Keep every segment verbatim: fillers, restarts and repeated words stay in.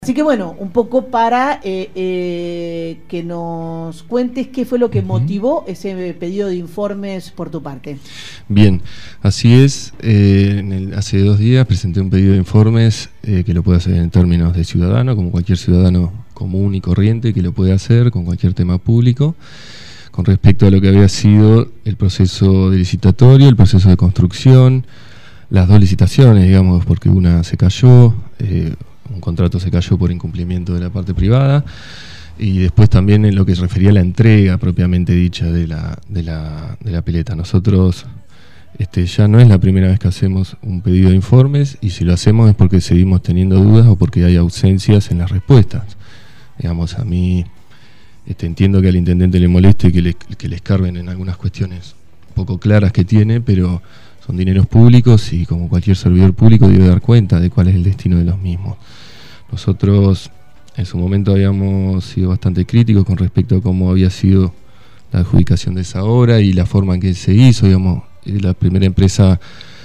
Así que bueno, un poco para eh, eh, que nos cuentes qué fue lo que motivó ese pedido de informes por tu parte. Bien, así es. Eh, en el, hace dos días presenté un pedido de informes eh, que lo puede hacer en términos de ciudadano, como cualquier ciudadano común y corriente que lo puede hacer con cualquier tema público, con respecto a lo que había sido el proceso de licitatorio, el proceso de construcción, las dos licitaciones, digamos, porque una se cayó, eh, un contrato se cayó por incumplimiento de la parte privada, y después también en lo que se refería a la entrega propiamente dicha de la, de la, de la pileta. Nosotros este, ya no es la primera vez que hacemos un pedido de informes, y si lo hacemos es porque seguimos teniendo dudas o porque hay ausencias en las respuestas. Digamos, a mí este, entiendo que al intendente le moleste que le, que le escarben en algunas cuestiones poco claras que tiene, pero son dineros públicos y como cualquier servidor público debe dar cuenta de cuál es el destino de los mismos. Nosotros en su momento habíamos sido bastante críticos con respecto a cómo había sido la adjudicación de esa obra y la forma en que se hizo. Digamos, la primera empresa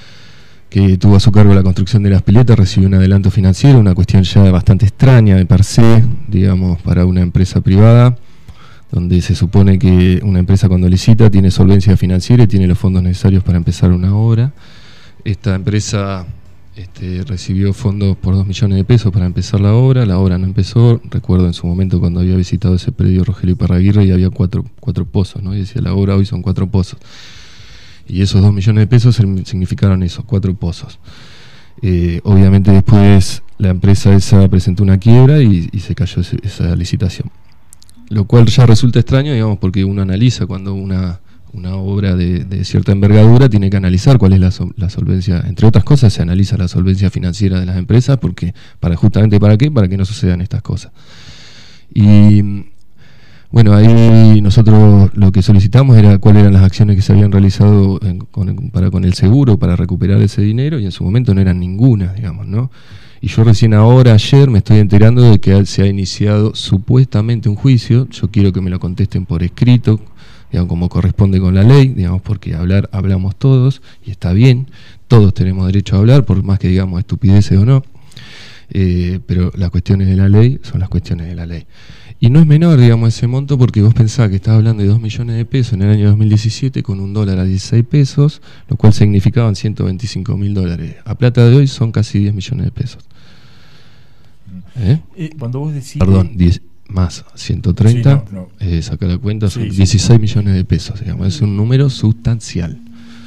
que tuvo a su cargo la construcción de las piletas recibió un adelanto financiero, una cuestión ya bastante extraña de per se, digamos, para una empresa privada, donde se supone que una empresa cuando licita tiene solvencia financiera y tiene los fondos necesarios para empezar una obra. Esta empresa este, recibió fondos por dos millones de pesos para empezar la obra, la obra no empezó. Recuerdo en su momento cuando había visitado ese predio Rogelio Iparraguirre y había cuatro, cuatro pozos, ¿no? Y decía, la obra hoy son cuatro pozos. Y esos dos millones de pesos significaron esos cuatro pozos. Eh, obviamente después la empresa esa presentó una quiebra y, y se cayó ese, esa licitación. Lo cual ya resulta extraño, digamos, porque uno analiza cuando una, una obra de, de cierta envergadura tiene que analizar cuál es la, sol, la solvencia. Entre otras cosas, se analiza la solvencia financiera de las empresas, porque para justamente para qué, para que no sucedan estas cosas. Y bueno, ahí nosotros lo que solicitamos era cuáles eran las acciones que se habían realizado en, con, para con el seguro para recuperar ese dinero, y en su momento no eran ninguna, digamos, ¿no? Y yo recién ahora, ayer, me estoy enterando de que se ha iniciado supuestamente un juicio. Yo quiero que me lo contesten por escrito, digamos, como corresponde con la ley, digamos, porque hablar, hablamos todos, y está bien, todos tenemos derecho a hablar, por más que digamos estupideces o no, eh, pero las cuestiones de la ley son las cuestiones de la ley. Y no es menor, digamos, ese monto, porque vos pensás que estás hablando de dos millones de pesos en el año dos mil diecisiete con un dólar a dieciséis pesos, lo cual significaban ciento veinticinco mil dólares. A plata de hoy son casi diez millones de pesos. ¿Eh? Eh, cuando vos decís... Perdón, diez, más ciento treinta, sí, no, no. Eh, saca la cuenta, son sí, dieciséis sí. millones de pesos, digamos, es un número sustancial.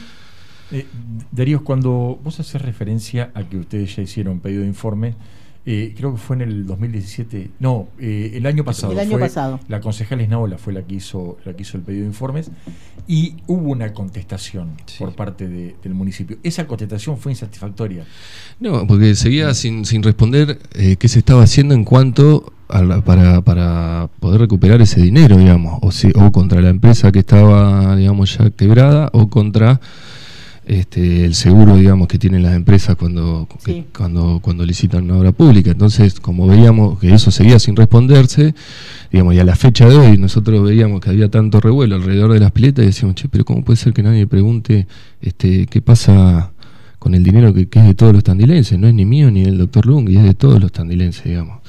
Eh, Darío, cuando vos haces referencia a que ustedes ya hicieron un pedido de informe, Eh, creo que fue en el dos mil diecisiete, no, eh, el año pasado. El año fue pasado. La concejal Esnaola fue la que hizo, la que hizo el pedido de informes, y hubo una contestación sí. por parte de, del municipio. ¿Esa contestación fue insatisfactoria? No, porque seguía sin, sin responder eh, qué se estaba haciendo en cuanto a la, para, para poder recuperar ese dinero, digamos, o, si, o contra la empresa que estaba, digamos, ya quebrada, o contra Este, el seguro, digamos, que tienen las empresas cuando, sí. que, cuando, cuando licitan una obra pública. Entonces, como veíamos que eso seguía sin responderse, digamos, y a la fecha de hoy nosotros veíamos que había tanto revuelo alrededor de las piletas y decíamos, che, pero ¿cómo puede ser que nadie pregunte este, qué pasa con el dinero que, que es de todos los tandilenses? No es ni mío ni del doctor Lung, y es de todos los tandilenses, digamos.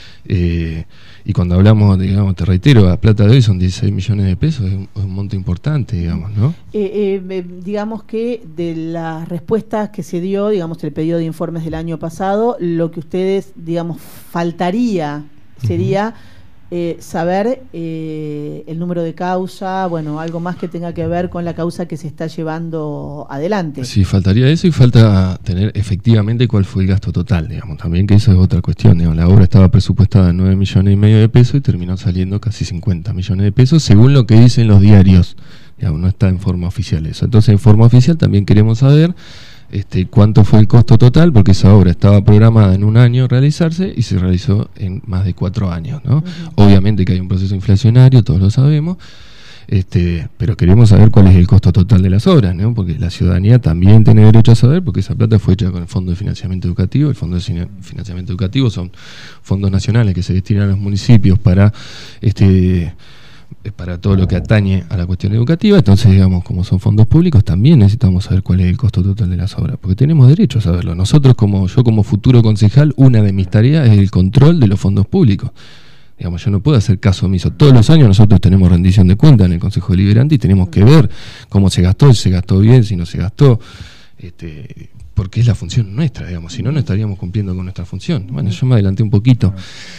Eh, y cuando hablamos, digamos, te reitero, a plata de hoy son dieciséis millones de pesos, es un, es un monto importante, digamos, ¿no? Eh, eh, digamos que de las respuestas que se dio, digamos, el pedido de informes del año pasado, lo que ustedes, digamos, faltaría sería uh-huh. eh, saber eh, el número de causa, bueno, algo más que tenga que ver con la causa que se está llevando adelante. Sí, faltaría eso, y falta tener efectivamente cuál fue el gasto total, digamos, también, que eso es otra cuestión, digamos. La obra estaba presupuestada en nueve millones y medio de pesos y terminó saliendo casi cincuenta millones de pesos, según lo que dicen los diarios, digamos, no está en forma oficial eso. Entonces, en forma oficial también queremos saber Este, cuánto fue el costo total, porque esa obra estaba programada en un año realizarse y se realizó en más de cuatro años, ¿no? Uh-huh. Obviamente que hay un proceso inflacionario, todos lo sabemos, este, pero queremos saber cuál es el costo total de las obras, ¿no? Porque la ciudadanía también tiene derecho a saber, porque esa plata fue hecha con el Fondo de Financiamiento Educativo. El Fondo de Financiamiento Educativo son fondos nacionales que se destinan a los municipios para este para todo lo que atañe a la cuestión educativa. Entonces, digamos, como son fondos públicos, también necesitamos saber cuál es el costo total de las obras, porque tenemos derecho a saberlo. Nosotros, como yo como futuro concejal, una de mis tareas es el control de los fondos públicos. Digamos, yo no puedo hacer caso omiso. Todos los años nosotros tenemos rendición de cuentas en el Consejo Deliberante y tenemos que ver cómo se gastó, si se gastó bien, si no se gastó, este, porque es la función nuestra, digamos, si no, no estaríamos cumpliendo con nuestra función. Bueno, yo me adelanté un poquito.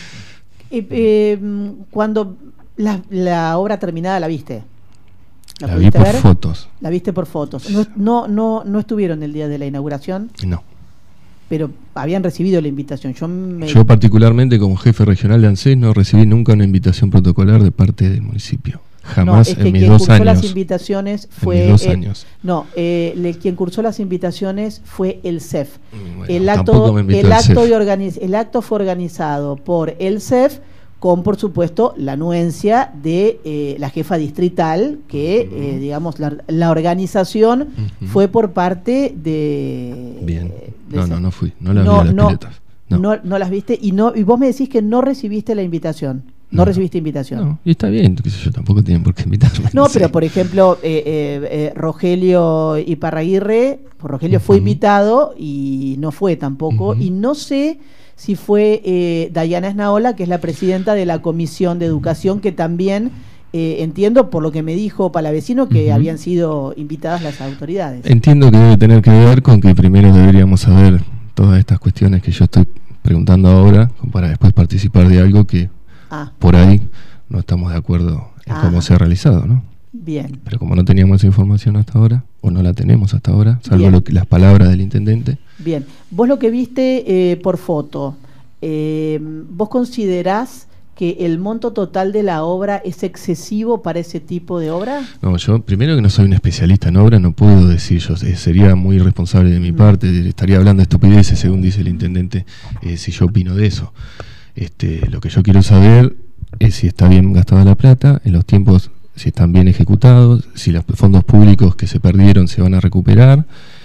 Eh, eh, cuando la, la obra terminada, ¿la viste? ¿La, la vi por ver? fotos. La viste por fotos. No, no, no, no estuvieron el día de la inauguración. No. Pero habían recibido la invitación. Yo, me... Yo particularmente como jefe regional de ANSES no recibí nunca una invitación protocolar de parte del municipio. Jamás no, es que en mis quien dos cursó años. Las invitaciones fue, en mis dos eh, años. No, eh, le, quien cursó las invitaciones fue el C E F. Bueno, el acto, me el, el, acto de organiz, el acto fue organizado por el C E F con, por supuesto, la anuencia de eh, la jefa distrital, que, uh-huh. eh, digamos, la, la organización uh-huh. fue por parte de... Bien. De no, ese. no, no fui. No las no, vi a las no, piletas. No. No, no las viste y no y vos me decís que no recibiste la invitación. No, no recibiste invitación. No, y está bien, qué sé yo, tampoco tienen por qué invitarme. No, pero sé. Por ejemplo, eh, eh, eh, Rogelio Iparraguirre, pues Rogelio uh-huh. fue invitado y no fue tampoco. Uh-huh. Y no sé si fue eh, Dayana Esnaola, que es la presidenta de la Comisión de Educación, que también eh, entiendo, por lo que me dijo Palavecino, que uh-huh. habían sido invitadas las autoridades. Entiendo que debe tener que ver con que primero deberíamos saber todas estas cuestiones que yo estoy preguntando ahora, para después participar de algo que ah. por ahí no estamos de acuerdo en ah. cómo se ha realizado, ¿no? Bien. Pero como no teníamos esa información hasta ahora, o no la tenemos hasta ahora, salvo lo que, las palabras del intendente. Bien. Vos lo que viste eh, por foto, eh, ¿vos considerás que el monto total de la obra es excesivo para ese tipo de obra? No, yo primero que no soy un especialista en obra, no puedo decir yo, eh, sería muy irresponsable de mi mm. parte, estaría hablando de estupideces, según dice el intendente, eh, si yo opino de eso. Este, lo que yo quiero saber es si está bien gastada la plata, en los tiempos, si están bien ejecutados, si los fondos públicos que se perdieron se van a recuperar,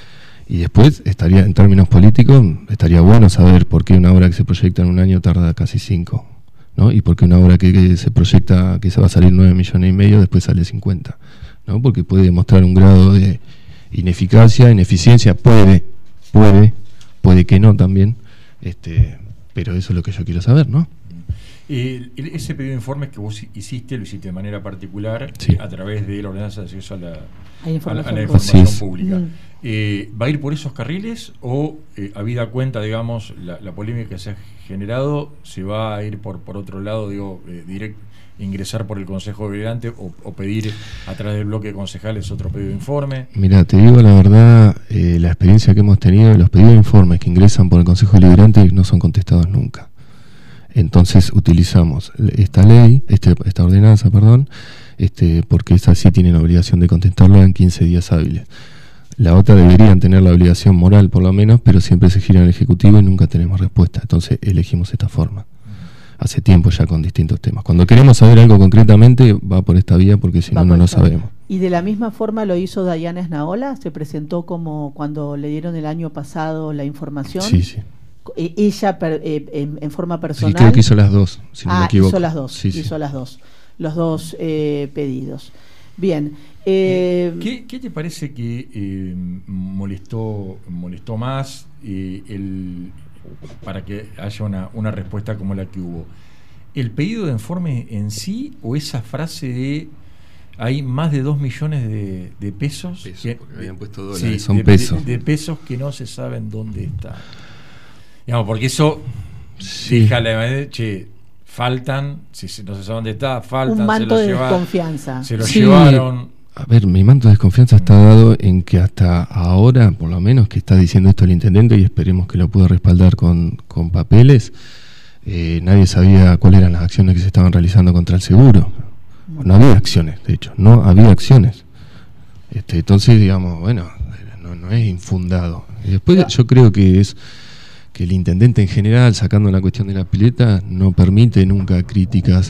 y después estaría, en términos políticos, estaría bueno saber por qué una obra que se proyecta en un año tarda casi cinco, ¿no? Y por qué una obra que, que se proyecta que se va a salir nueve millones y medio después sale cincuenta, ¿no? Porque puede demostrar un grado de ineficacia, ineficiencia, puede, puede, puede que no también, este, pero eso es lo que yo quiero saber, ¿no? Eh, ese pedido de informes que vos hiciste, lo hiciste de manera particular, sí. eh, a través de la ordenanza de acceso a la, a información, a la, a la información sí. pública. Mm. Eh, ¿Va a ir por esos carriles o, eh, habida cuenta, digamos, la, la polémica que se ha generado, se va a ir por, por otro lado, digo, eh, direct, ingresar por el Consejo Deliberante o, o pedir a través del bloque de concejales otro pedido de informe? Mira, te digo la verdad, eh, la experiencia que hemos tenido, los pedidos de informes que ingresan por el Consejo Deliberante no son contestados nunca. Entonces utilizamos esta ley, este, esta ordenanza, perdón, este, porque esas sí tienen obligación de contestarla en quince días hábiles. La otra deberían tener la obligación moral por lo menos, pero siempre se gira en el Ejecutivo y nunca tenemos respuesta. Entonces elegimos esta forma. Hace tiempo ya con distintos temas. Cuando queremos saber algo concretamente, va por esta vía porque si no, no lo sabemos. ¿Y de la misma forma lo hizo Dayana Esnaola? ¿Se presentó como cuando le dieron el año pasado la información? Sí, sí. Ella per, eh, en, en forma personal. Sí, creo que hizo las dos, si no ah, me equivoco. hizo las dos, sí, hizo sí. las dos, los dos eh, pedidos. Bien. Eh, ¿Qué, ¿Qué te parece que eh, molestó molestó más eh, el, para que haya una, una respuesta como la que hubo? ¿El pedido de informe en sí o esa frase de hay más de dos millones de, de pesos? Pesos, que, porque habían puesto dólares, sí, son de, pesos. De, de pesos que no se saben dónde están. Digamos, porque eso sí. deja la che, faltan, si no se sabe dónde está, faltan. Un manto se lo de lleva, desconfianza. Se lo sí. llevaron. A ver, mi manto de desconfianza está dado en que hasta ahora, por lo menos, que está diciendo esto el intendente y esperemos que lo pueda respaldar con, con papeles, eh, nadie sabía cuáles eran las acciones que se estaban realizando contra el seguro. No había acciones, de hecho, no había acciones. Este, entonces, digamos, bueno, no, no es infundado. Y después yo creo que es que el intendente en general, sacando la cuestión de la pileta, no permite nunca críticas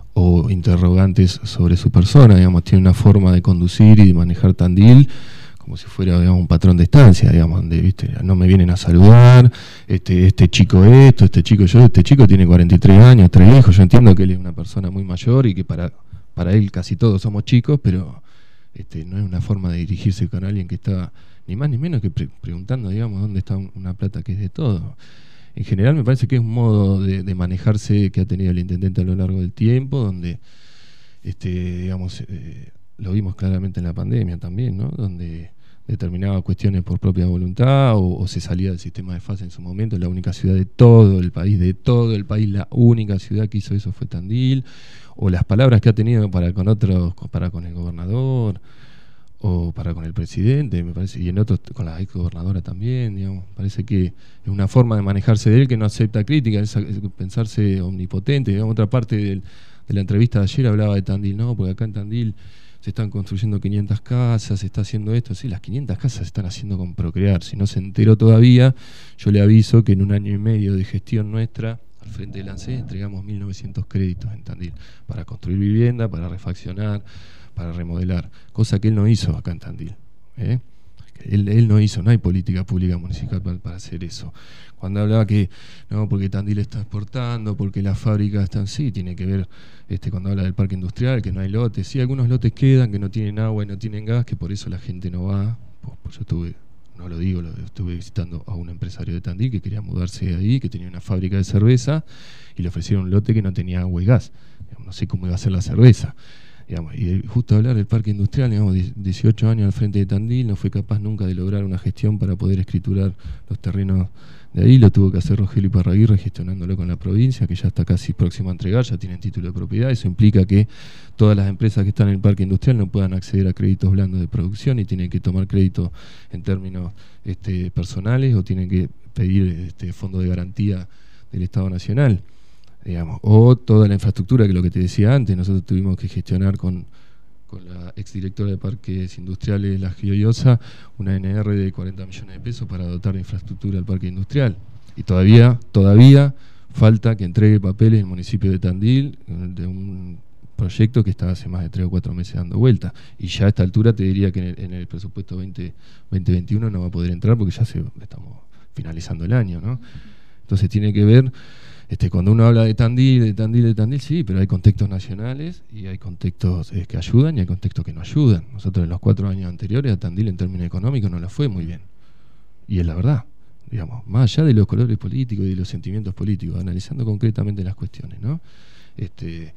o interrogantes sobre su persona, digamos, tiene una forma de conducir y de manejar Tandil como si fuera, digamos, un patrón de estancia, digamos, donde, viste, no me vienen a saludar, este, este chico esto, este chico yo, este chico tiene cuarenta y tres años, tres hijos, yo entiendo que él es una persona muy mayor y que para para él casi todos somos chicos, pero este, no es una forma de dirigirse con alguien que está ni más ni menos que pre preguntando, digamos, dónde está un, una plata que es de todo. En general me parece que es un modo de, de manejarse que ha tenido el intendente a lo largo del tiempo, donde, este, digamos, eh, lo vimos claramente en la pandemia también, ¿no? Donde determinaba cuestiones por propia voluntad o, o se salía del sistema de fase en su momento. La única ciudad de todo el país, de todo el país, la única ciudad que hizo eso fue Tandil, o las palabras que ha tenido para con otros, para con el gobernador o para con el presidente, me parece, y en otros con la ex gobernadora también, digamos. Parece que es una forma de manejarse de él que no acepta crítica, es, es pensarse omnipotente. Digamos, otra parte del, de la entrevista de ayer hablaba de Tandil, no, porque acá en Tandil se están construyendo quinientas casas, se está haciendo esto. Sí, las quinientas casas se están haciendo con Procrear. Si no se enteró todavía, yo le aviso que en un año y medio de gestión nuestra al frente del ANSES entregamos mil novecientos créditos en Tandil para construir vivienda, para refaccionar, para remodelar, cosa que él no hizo acá en Tandil, ¿eh? Él, él no hizo, no hay política pública municipal para, para hacer eso. Cuando hablaba que no, porque Tandil está exportando, porque las fábricas están, sí, tiene que ver, este, cuando habla del parque industrial, que no hay lotes, sí, algunos lotes quedan, que no tienen agua y no tienen gas, que por eso la gente no va. Pues, pues yo estuve, no lo digo, lo, estuve visitando a un empresario de Tandil que quería mudarse de ahí, que tenía una fábrica de cerveza, y le ofrecieron un lote que no tenía agua y gas. No sé cómo iba a ser la cerveza. Digamos, y justo hablar del parque industrial, digamos, dieciocho años al frente de Tandil, no fue capaz nunca de lograr una gestión para poder escriturar los terrenos de ahí, lo tuvo que hacer Rogelio Iparraguirre gestionándolo con la provincia, que ya está casi próximo a entregar, ya tienen título de propiedad. Eso implica que todas las empresas que están en el parque industrial no puedan acceder a créditos blandos de producción y tienen que tomar crédito en términos este, personales o tienen que pedir este, fondo de garantía del Estado Nacional. Digamos, o toda la infraestructura, que es lo que te decía antes, nosotros tuvimos que gestionar con, con la exdirectora de Parques Industriales, La Gioiosa, una N R de cuarenta millones de pesos para dotar de infraestructura al parque industrial. Y todavía, todavía falta que entregue papeles el municipio de Tandil de un proyecto que está hace más de tres o cuatro meses dando vuelta. Y ya a esta altura te diría que en el, en el presupuesto veinte veintiuno no va a poder entrar porque ya se, estamos finalizando el año, ¿no? Entonces tiene que ver... Este, cuando uno habla de Tandil, de Tandil, de Tandil, sí, pero hay contextos nacionales y hay contextos eh, que ayudan y hay contextos que no ayudan. Nosotros en los cuatro años anteriores a Tandil en términos económicos no la fue muy bien. Y es la verdad, digamos, más allá de los colores políticos y de los sentimientos políticos, analizando concretamente las cuestiones, ¿no? Este,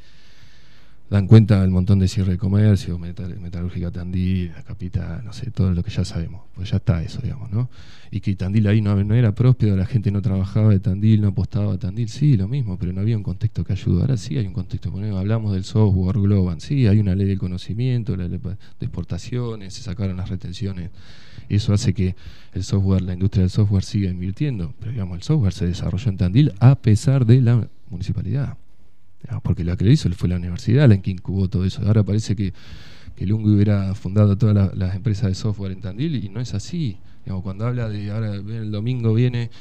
dan cuenta del montón de cierre de comercio, metal, metalúrgica Tandil, la capital, no sé, todo lo que ya sabemos, pues ya está eso, digamos, ¿no? Y que Tandil ahí no, no era próspero, la gente no trabajaba de Tandil, no apostaba a Tandil, sí, lo mismo, pero no había un contexto que ayude. Ahora sí hay un contexto, hablamos del software global, sí, hay una ley del conocimiento, la ley de exportaciones, se sacaron las retenciones, eso hace que el software, la industria del software siga invirtiendo, pero digamos, el software se desarrolló en Tandil a pesar de la municipalidad. Porque la que lo hizo fue la universidad la que incubó todo eso. Ahora parece que, que el Ungu hubiera fundado todas la, las empresas de software en Tandil y no es así. Digamos, cuando habla de, ahora el domingo viene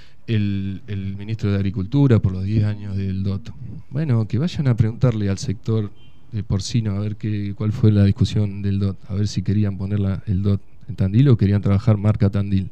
el, el ministro de Agricultura por los diez años del D O T. Bueno, que vayan a preguntarle al sector de porcino a ver qué, cuál fue la discusión del D O T, a ver si querían poner la, el D O T en Tandil o querían trabajar marca Tandil.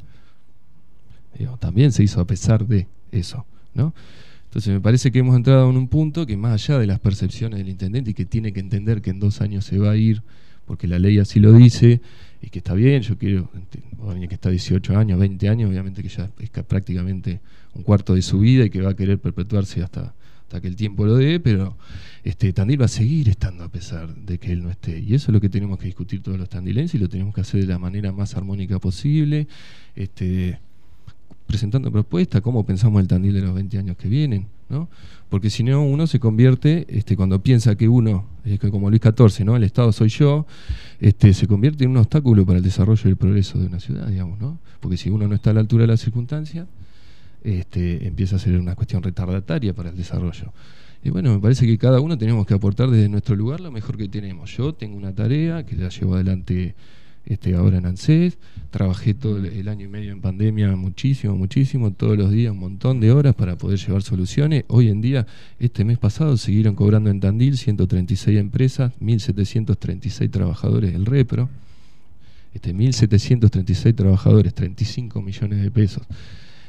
Digamos, también se hizo a pesar de eso, ¿no? Entonces me parece que hemos entrado en un punto que más allá de las percepciones del intendente y que tiene que entender que en dos años se va a ir, porque la ley así lo dice, y que está bien, yo quiero, alguien que está dieciocho años, veinte años, obviamente que ya es prácticamente un cuarto de su vida y que va a querer perpetuarse hasta, hasta que el tiempo lo dé, pero este, Tandil va a seguir estando a pesar de que él no esté. Y eso es lo que tenemos que discutir todos los tandilenses y lo tenemos que hacer de la manera más armónica posible, este... presentando propuestas, cómo pensamos el Tandil de los veinte años que vienen, ¿no? Porque si no, uno se convierte, este, cuando piensa que uno, es que como Luis catorce, ¿no? El Estado soy yo, este, se convierte en un obstáculo para el desarrollo y el progreso de una ciudad, digamos, ¿no? Porque si uno no está a la altura de las circunstancias, este, empieza a ser una cuestión retardataria para el desarrollo. Y bueno, me parece que cada uno tenemos que aportar desde nuestro lugar lo mejor que tenemos. Yo tengo una tarea que la llevo adelante Este, ahora en ANSES, trabajé todo el año y medio en pandemia muchísimo, muchísimo, todos los días un montón de horas para poder llevar soluciones. Hoy en día, este mes pasado, siguieron cobrando en Tandil ciento treinta y seis empresas, mil setecientos treinta y seis trabajadores del Repro, este, mil setecientos treinta y seis trabajadores, treinta y cinco millones de pesos.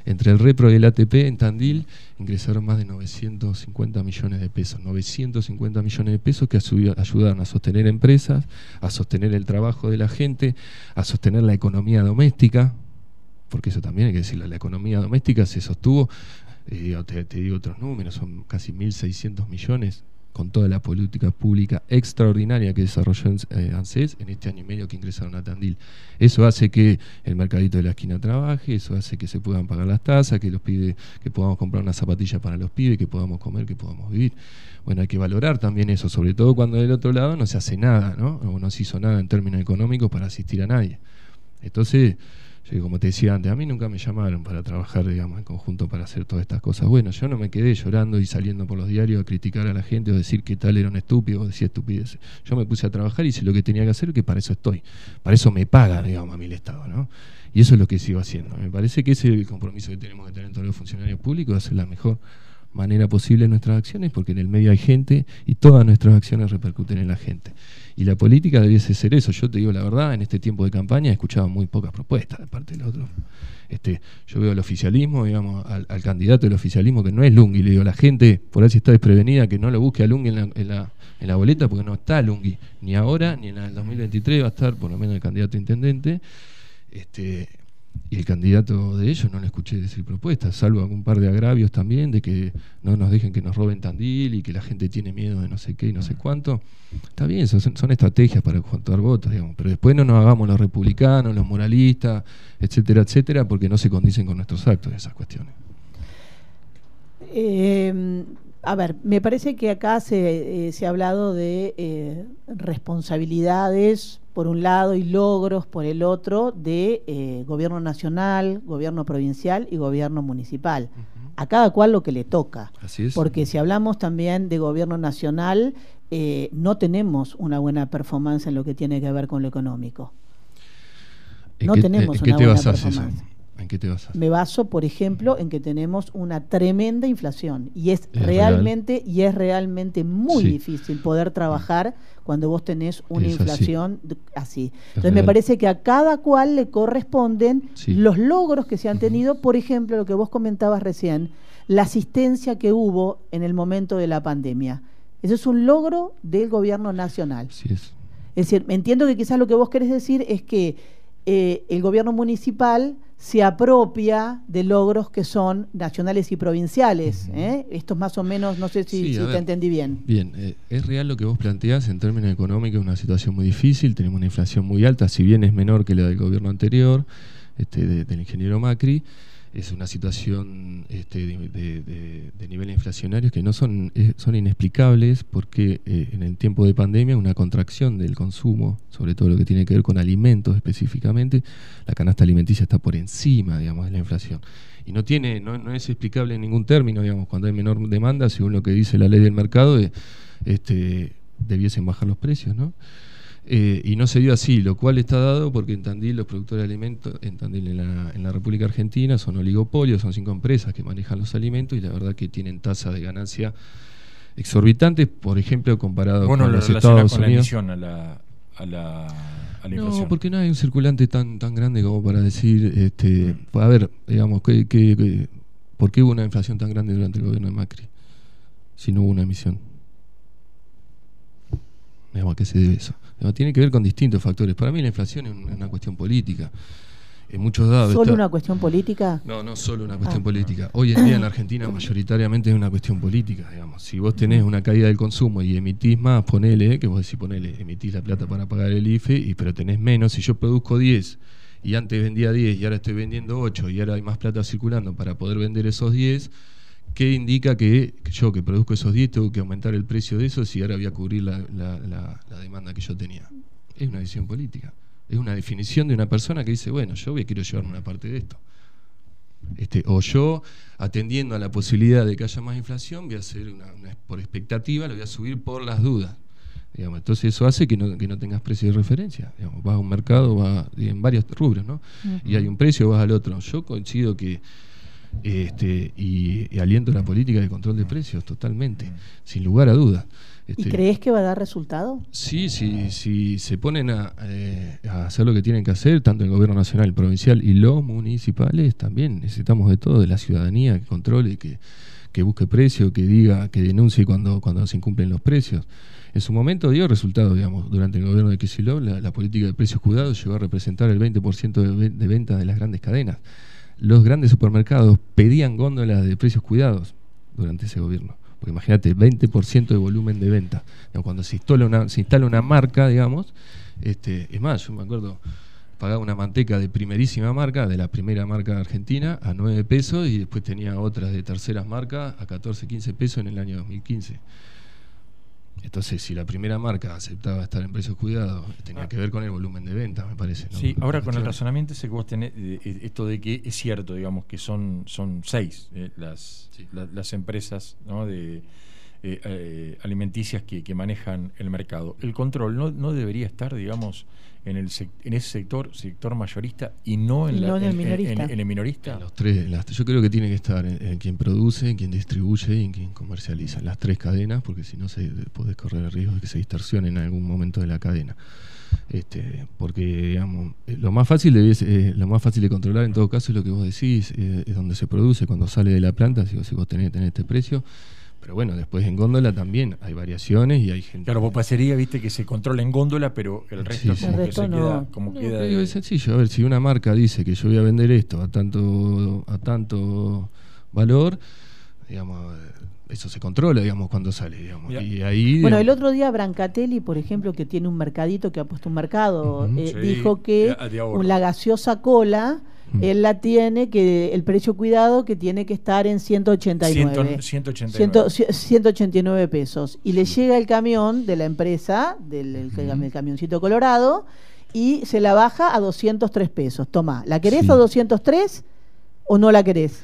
Entre el Repro y el A T P en Tandil ingresaron más de novecientos cincuenta millones de pesos. novecientos cincuenta millones de pesos que ayudaron a sostener empresas, a sostener el trabajo de la gente, a sostener la economía doméstica, porque eso también hay que decirlo, la economía doméstica se sostuvo, eh, te, te digo otros números, son casi mil seiscientos millones, con toda la política pública extraordinaria que desarrolló eh, ANSES en este año y medio que ingresaron a Tandil. Eso hace que el mercadito de la esquina trabaje, eso hace que se puedan pagar las tasas, que los pibes, que podamos comprar una zapatilla para los pibes, que podamos comer, que podamos vivir. Bueno, hay que valorar también eso, sobre todo cuando del otro lado no se hace nada, ¿no? O no se hizo nada en términos económicos para asistir a nadie. Entonces, yo, como te decía antes, a mí nunca me llamaron para trabajar, digamos, en conjunto para hacer todas estas cosas. Bueno, yo no me quedé llorando y saliendo por los diarios a criticar a la gente o decir que tal era un estúpido o decía estupideces. Yo me puse a trabajar y hice lo que tenía que hacer, que para eso estoy. Para eso me paga, digamos, a mí el Estado, ¿no? Y eso es lo que sigo haciendo. Me parece que ese es el compromiso que tenemos que tener todos los funcionarios públicos, de hacer la mejor manera posible nuestras acciones, porque en el medio hay gente y todas nuestras acciones repercuten en la gente. Y la política debiese ser eso. Yo te digo la verdad, en este tiempo de campaña he escuchado muy pocas propuestas de parte del otro. Este, yo veo al oficialismo, digamos, al, al candidato del oficialismo, que no es Lungui. Le digo a la gente, por ahí si está desprevenida, que no lo busque a Lungui en la, en la, en la boleta, porque no está Lungui. Ni ahora, ni en el dos mil veintitrés va a estar, por lo menos, el candidato a intendente. Este... Y el candidato de ellos no le escuché decir propuestas, salvo algún par de agravios también, de que no nos dejen que nos roben Tandil y que la gente tiene miedo de no sé qué y no sé cuánto. Está bien, son, son estrategias para juntar votos, digamos, pero después no nos hagamos los republicanos, los moralistas, etcétera, etcétera, porque no se condicen con nuestros actos esas cuestiones. Eh, a ver, me parece que acá se, eh, se ha hablado de eh, responsabilidades por un lado y logros por el otro de eh, gobierno nacional, gobierno provincial y gobierno municipal. Uh-huh. A cada cual lo que le toca. Así es. Porque si hablamos también de gobierno nacional, eh, no tenemos una buena performance en lo que tiene que ver con lo económico. No qué, tenemos ¿en una qué te buena basás performance. Eso? ¿En qué te basas? Me baso, por ejemplo, en que tenemos una tremenda inflación y es, es realmente real. y es realmente muy sí. difícil poder trabajar cuando vos tenés una es inflación así. así. Es Entonces real. me parece que a cada cual le corresponden sí. los logros que se han tenido, por ejemplo, lo que vos comentabas recién, la asistencia que hubo en el momento de la pandemia. Eso es un logro del gobierno nacional. Sí es. Es decir, entiendo que quizás lo que vos querés decir es que eh, el gobierno municipal se apropia de logros que son nacionales y provinciales. ¿eh? Esto es más o menos, no sé si, sí, si ver, te entendí bien. Bien, eh, es real lo que vos planteás en términos económicos, una situación muy difícil, tenemos una inflación muy alta, si bien es menor que la del gobierno anterior, este, de, del ingeniero Macri, es una situación este, de, de, de, de niveles inflacionarios que no son, eh, son inexplicables porque eh, en el tiempo de pandemia una contracción del consumo, sobre todo lo que tiene que ver con alimentos específicamente, la canasta alimenticia está por encima, digamos, de la inflación. Y no tiene, no, no es explicable en ningún término, digamos, cuando hay menor demanda, según lo que dice la ley del mercado, eh, este, debiesen bajar los precios, ¿no? Eh, y no se dio así, lo cual está dado porque en Tandil los productores de alimentos, en Tandil en la, en la República Argentina son oligopolios, son cinco empresas que manejan los alimentos y la verdad que tienen tasas de ganancia exorbitantes, por ejemplo, comparado bueno, con los Estados con Unidos. La emisión a la, a la, a la inflación. No, porque no hay un circulante tan tan grande como para decir, este, mm. a ver, digamos, que, que, que, ¿por qué hubo una inflación tan grande durante el gobierno de Macri? Si no hubo una emisión. ¿A qué se debe eso? No, tiene que ver con distintos factores. Para mí la inflación es una cuestión política. En muchos dados ¿Solo está... una cuestión política? No, no solo una cuestión ah. política. Hoy en día en la Argentina mayoritariamente es una cuestión política, digamos. Si vos tenés una caída del consumo y emitís más, ponele, que vos decís, ponele, emitís la plata para pagar el I F E, y, pero tenés menos. Si yo produzco diez y antes vendía diez y ahora estoy vendiendo ocho y ahora hay más plata circulando para poder vender esos diez, ¿qué indica que yo que produzco esos diez tengo que aumentar el precio de esos y ahora voy a cubrir la, la, la, la demanda que yo tenía? Es una decisión política. Es una definición de una persona que dice, bueno, yo voy, quiero llevarme una parte de esto. Este, o yo, atendiendo a la posibilidad de que haya más inflación, voy a hacer una, una por expectativa, lo voy a subir por las dudas. Digamos, entonces eso hace que no, que no tengas precio de referencia. Digamos, vas a un mercado, vas en varios rubros, ¿no? Uh-huh. Y hay un precio, vas al otro. Yo coincido que este, y, y aliento la política de control de precios totalmente, sin lugar a dudas. Este, ¿Y crees que va a dar resultado? Sí, sí, sí, se ponen a, eh, a hacer lo que tienen que hacer, tanto el gobierno nacional, el provincial y los municipales, también necesitamos de todo, de la ciudadanía que controle, que, que busque precio, que diga, que denuncie cuando, cuando se incumplen los precios. En su momento dio resultado, digamos, durante el gobierno de Kicillof, la, la política de precios cuidados llegó a representar el veinte por ciento de, de ventas de las grandes cadenas. Los grandes supermercados pedían góndolas de precios cuidados durante ese gobierno. Porque imagínate, veinte por ciento de volumen de venta. Digamos, cuando se instala una, se instala una marca, digamos, este, es más, yo me acuerdo, pagaba una manteca de primerísima marca, de la primera marca argentina, a nueve pesos, y después tenía otras de terceras marcas a catorce, quince pesos en el año dos mil quince. Entonces, si la primera marca aceptaba estar en precios cuidados, tenía ah. que ver con el volumen de venta, me parece, ¿no? Sí, ahora con el razonamiento ese que vos tenés, eh, esto de que es cierto, digamos, que son, son seis eh, las, sí. la, las empresas, ¿no?, de eh, eh, alimenticias que, que manejan el mercado. El control no, no debería estar, digamos, en el sec, en ese sector, sector mayorista, y no en, y la, no en, en, el minorista. En, en, en el minorista. En los tres, en las, yo creo que tiene que estar en, en quien produce, en quien distribuye y en quien comercializa, en las tres cadenas, porque si no se podés correr el riesgo de que se distorsione en algún momento de la cadena. Este, porque digamos, lo más fácil de, eh, lo más fácil de controlar en todo caso es lo que vos decís, eh, es donde se produce, cuando sale de la planta, si vos, si vos tenés que tener este precio. Pero bueno, después en góndola también hay variaciones y hay gente... Claro, vos pasaría, viste, que se controla en góndola, pero el resto sí, sí. como el que resto se no. queda... Como no, queda digo, es sencillo, a ver, si una marca dice que yo voy a vender esto a tanto, a tanto valor, digamos, eso se controla, digamos, cuando sale, digamos. Y ahí, bueno, digamos, el otro día Brancatelli, por ejemplo, que tiene un mercadito, que ha puesto un mercado, uh-huh, eh, sí, dijo que la gaseosa cola... él la tiene, que el precio cuidado que tiene que estar en ciento ochenta y nueve. ciento ochenta y nueve. ciento ochenta y nueve pesos. Y le llega el camión de la empresa, del el, uh-huh. el camioncito colorado, y se la baja a doscientos tres pesos. Tomá, ¿la querés sí. a doscientos tres o no la querés?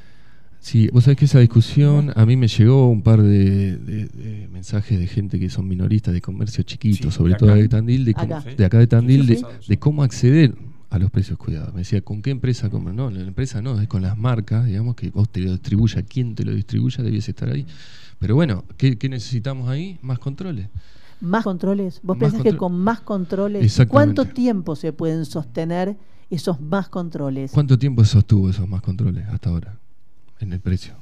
Sí, vos sabés que esa discusión a mí me llegó un par de, de, de mensajes de gente que son minoristas de comercio chiquito, sí, sobre de todo de Tandil, de, acá. Cómo, de acá de Tandil, sí, sí, sí. De, de cómo acceder a los precios cuidados. Me decía, ¿con qué empresa compras? No, la empresa no, es con las marcas, digamos, que vos te lo distribuya, quien te lo distribuya debiese estar ahí. Pero bueno, ¿qué, qué necesitamos ahí? Más controles. ¿Más controles? ¿Vos más pensás que con más controles, cuánto tiempo se pueden sostener esos más controles? ¿Cuánto tiempo sostuvo esos más controles hasta ahora en el precio?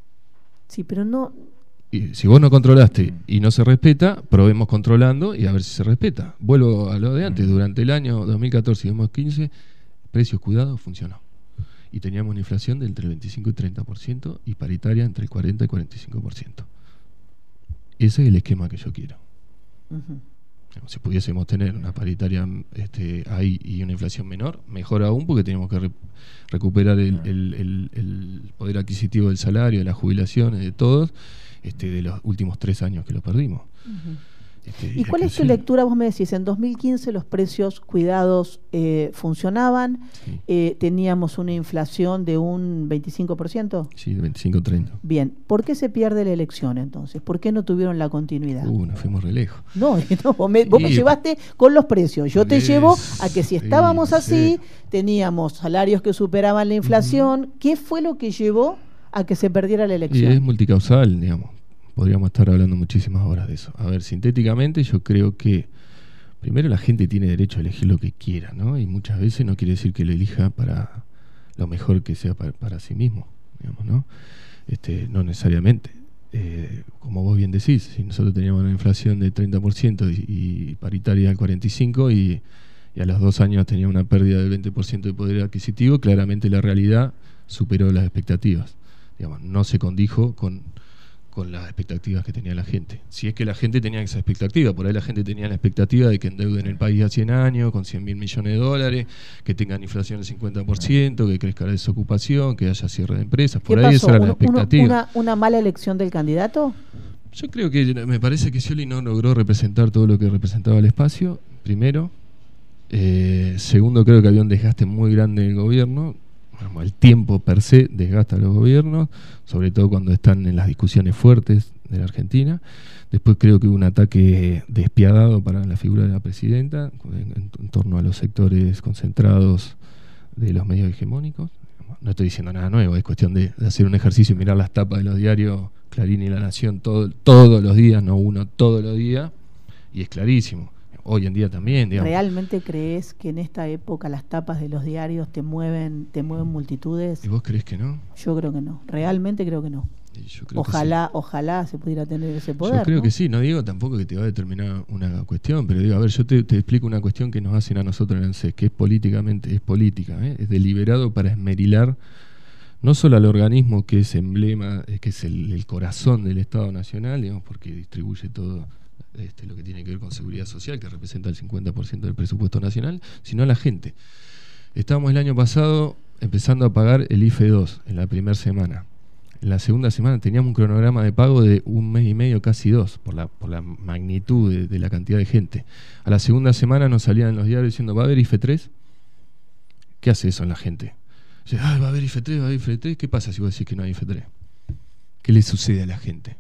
Sí, pero no... Y si vos no controlaste y no se respeta, probemos controlando y a ver si se respeta. Vuelvo a lo de antes, durante el año dos mil catorce y dos mil quince, precios cuidados funcionó. Y teníamos una inflación de entre el veinticinco y treinta por ciento y paritaria entre el cuarenta y cuarenta y cinco por ciento. Ese es el esquema que yo quiero. Uh-huh. Si pudiésemos tener una paritaria este, ahí y una inflación menor, mejor aún, porque tenemos que re- recuperar el, el, el, el poder adquisitivo del salario, de las jubilaciones, de todos, este, de los últimos tres años que lo perdimos. Uh-huh. Este, ¿Y cuál es tu lectura? Vos me decís, en dos mil quince los precios cuidados eh, funcionaban, sí. eh, teníamos una inflación de un veinticinco por ciento. Sí, de veinticinco a treinta. Bien, ¿por qué se pierde la elección entonces? ¿Por qué no tuvieron la continuidad? Uh, nos fuimos re lejos. No, no vos, me, vos me llevaste con los precios. Yo te es, llevo a que si estábamos sí, así, sí. teníamos salarios que superaban la inflación. Uh-huh. ¿Qué fue lo que llevó a que se perdiera la elección? Y es multicausal, digamos. Podríamos estar hablando muchísimas horas de eso. A ver, sintéticamente yo creo que primero la gente tiene derecho a elegir lo que quiera, ¿no? Y muchas veces no quiere decir que lo elija para lo mejor que sea para, para sí mismo, digamos, ¿no? Este, no necesariamente. Eh, como vos bien decís, si nosotros teníamos una inflación de treinta por ciento y, y paritaria del cuarenta y cinco por ciento y, y a los dos años tenía una pérdida del veinte por ciento de poder adquisitivo, claramente la realidad superó las expectativas. Digamos, no se condijo con con las expectativas que tenía la gente. Si es que la gente tenía esa expectativa, por ahí la gente tenía la expectativa de que endeuden el país a cien años, con cien mil millones de dólares, que tengan inflación del cincuenta por ciento, que crezca la desocupación, que haya cierre de empresas, por ahí esa era la expectativa. Una, ¿Una mala elección del candidato? Yo creo que, me parece que Scioli no logró representar todo lo que representaba el espacio, primero. Eh, segundo, creo que había un desgaste muy grande del gobierno. El tiempo per se desgasta a los gobiernos, sobre todo cuando están en las discusiones fuertes de la Argentina. Después creo que hubo un ataque despiadado para la figura de la presidenta en, en, en torno a los sectores concentrados de los medios hegemónicos. no estoy diciendo nada nuevo, es cuestión de, de hacer un ejercicio y mirar las tapas de los diarios Clarín y La Nación todo, todos los días, no uno, todos los días, y es clarísimo. Hoy en día también, digamos. ¿Realmente crees que en esta época las tapas de los diarios te mueven, te mueven multitudes? ¿Y vos crees que no? Yo creo que no, realmente creo que no. Yo creo ojalá, que sí. ojalá se pudiera tener ese poder. Yo creo ¿no? que sí, no digo tampoco que te va a determinar una cuestión, pero digo, a ver, yo te, te explico una cuestión que nos hacen a nosotros en el ANSES, que es políticamente, es política, ¿eh? Es deliberado para esmerilar no solo al organismo que es emblema, que es el, el corazón del Estado Nacional, digamos, porque distribuye todo este, lo que tiene que ver con seguridad social, que representa el cincuenta por ciento del presupuesto nacional, sino a la gente. Estábamos el año pasado empezando a pagar el I F E dos en la primera semana. En la segunda semana teníamos un cronograma de pago de un mes y medio, casi dos, por la, por la magnitud de, de la cantidad de gente. A la segunda semana nos salían en los diarios diciendo, ¿va a haber I F E tres? ¿Qué hace eso en la gente? Dice, ah, va a haber I F E tres, va a haber I F E tres. ¿Qué pasa si vos decís que no hay I F E tres? ¿Qué le sucede a la gente?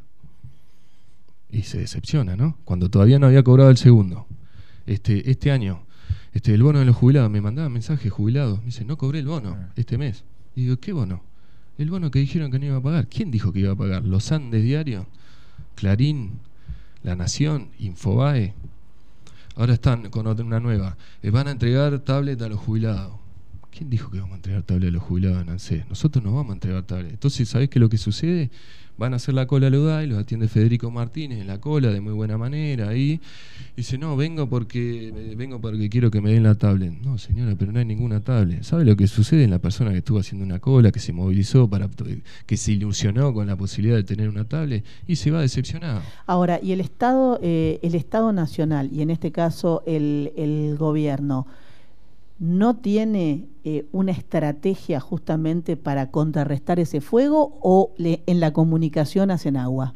Y se decepciona, ¿no? Cuando todavía no había cobrado el segundo. Este, este año, este, el bono de los jubilados, me mandaban mensajes jubilados. Me dice, no cobré el bono este mes. Y digo, ¿qué bono? El bono que dijeron que no iba a pagar. ¿Quién dijo que iba a pagar? Los Andes Diario, Clarín, La Nación, Infobae. Ahora están con otra, una nueva. Eh, van a entregar tablet a los jubilados. ¿Quién dijo que vamos a entregar tablet a los jubilados en ANSES? Nosotros no vamos a entregar tablet. Entonces, ¿sabés qué es lo que sucede? Van a hacer la cola a la U D A I, los atiende Federico Martínez en la cola de muy buena manera ahí. Dice, no, vengo porque vengo porque quiero que me den la tablet. No, señora, pero no hay ninguna tablet. ¿Sabe lo que sucede en la persona que estuvo haciendo una cola, que se movilizó, para que se ilusionó con la posibilidad de tener una tablet y se va decepcionado? Ahora, y el Estado, eh, el Estado Nacional, y en este caso el, el gobierno, ¿no tiene eh, una estrategia justamente para contrarrestar ese fuego o le, en la comunicación hacen agua?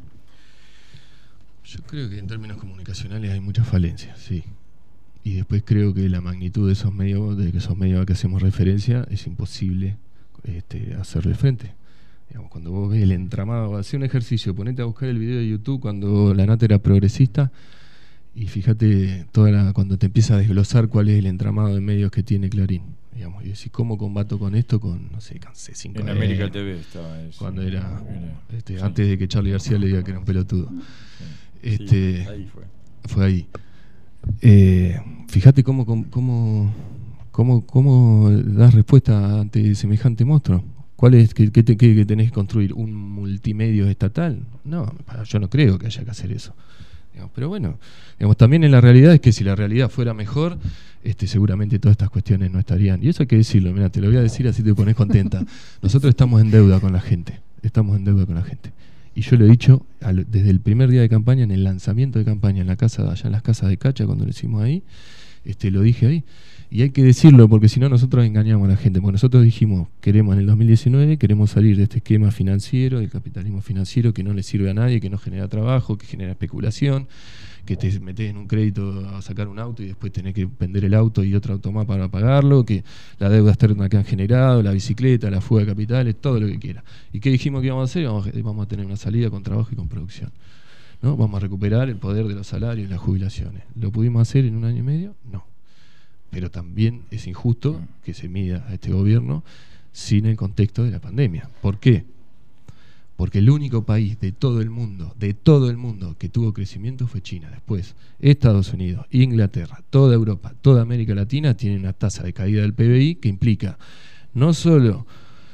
Yo creo que en términos comunicacionales hay muchas falencias, sí. Y después creo que la magnitud de esos medios, de esos medios a que hacemos referencia, es imposible este, hacerle frente. Digamos, cuando vos ves el entramado, hacé un ejercicio, ponete a buscar el video de YouTube cuando la nata era progresista. Y fíjate toda la, cuando te empieza a desglosar cuál es el entramado de medios que tiene Clarín, digamos, y decir cómo combato con esto, con, no sé, C cinco. En América T V estaba eso. Cuando era, este, sí. Antes de que Charly García le diga que era un pelotudo. Sí. Este, sí, ahí fue. Fue ahí. Eh, fíjate cómo, cómo, cómo, cómo das respuesta ante semejante monstruo. ¿Cuál es que, que, te, que, que tenés que construir? ¿Un multimedio estatal? No, yo no creo que haya que hacer eso. Pero bueno, digamos, también en la realidad es que si la realidad fuera mejor, este, seguramente todas estas cuestiones no estarían. Y eso hay que decirlo, mira, te lo voy a decir así te pones contenta. Nosotros estamos en deuda con la gente, estamos en deuda con la gente. Y yo lo he dicho al, desde el primer día de campaña, en el lanzamiento de campaña, en la casa, allá en las casas de Cacha, cuando lo hicimos ahí, este, lo dije ahí. Y hay que decirlo porque si no nosotros engañamos a la gente. Porque nosotros dijimos, queremos en el dos mil diecinueve, queremos salir de este esquema financiero, del capitalismo financiero que no le sirve a nadie, que no genera trabajo, que genera especulación, que te metes en un crédito a sacar un auto y después tenés que vender el auto y otro auto más para pagarlo, que la deuda externa que han generado, la bicicleta, la fuga de capitales, todo lo que quiera. ¿Y qué dijimos que íbamos a hacer? Vamos a, vamos a tener una salida con trabajo y con producción, ¿no? Vamos a recuperar el poder de los salarios y las jubilaciones. ¿Lo pudimos hacer en un año y medio? No. Pero también es injusto que se mida a este gobierno sin el contexto de la pandemia. ¿Por qué? Porque el único país de todo el mundo, de todo el mundo que tuvo crecimiento fue China. Después, Estados Unidos, Inglaterra, toda Europa, toda América Latina tiene una tasa de caída del P B I que implica no solo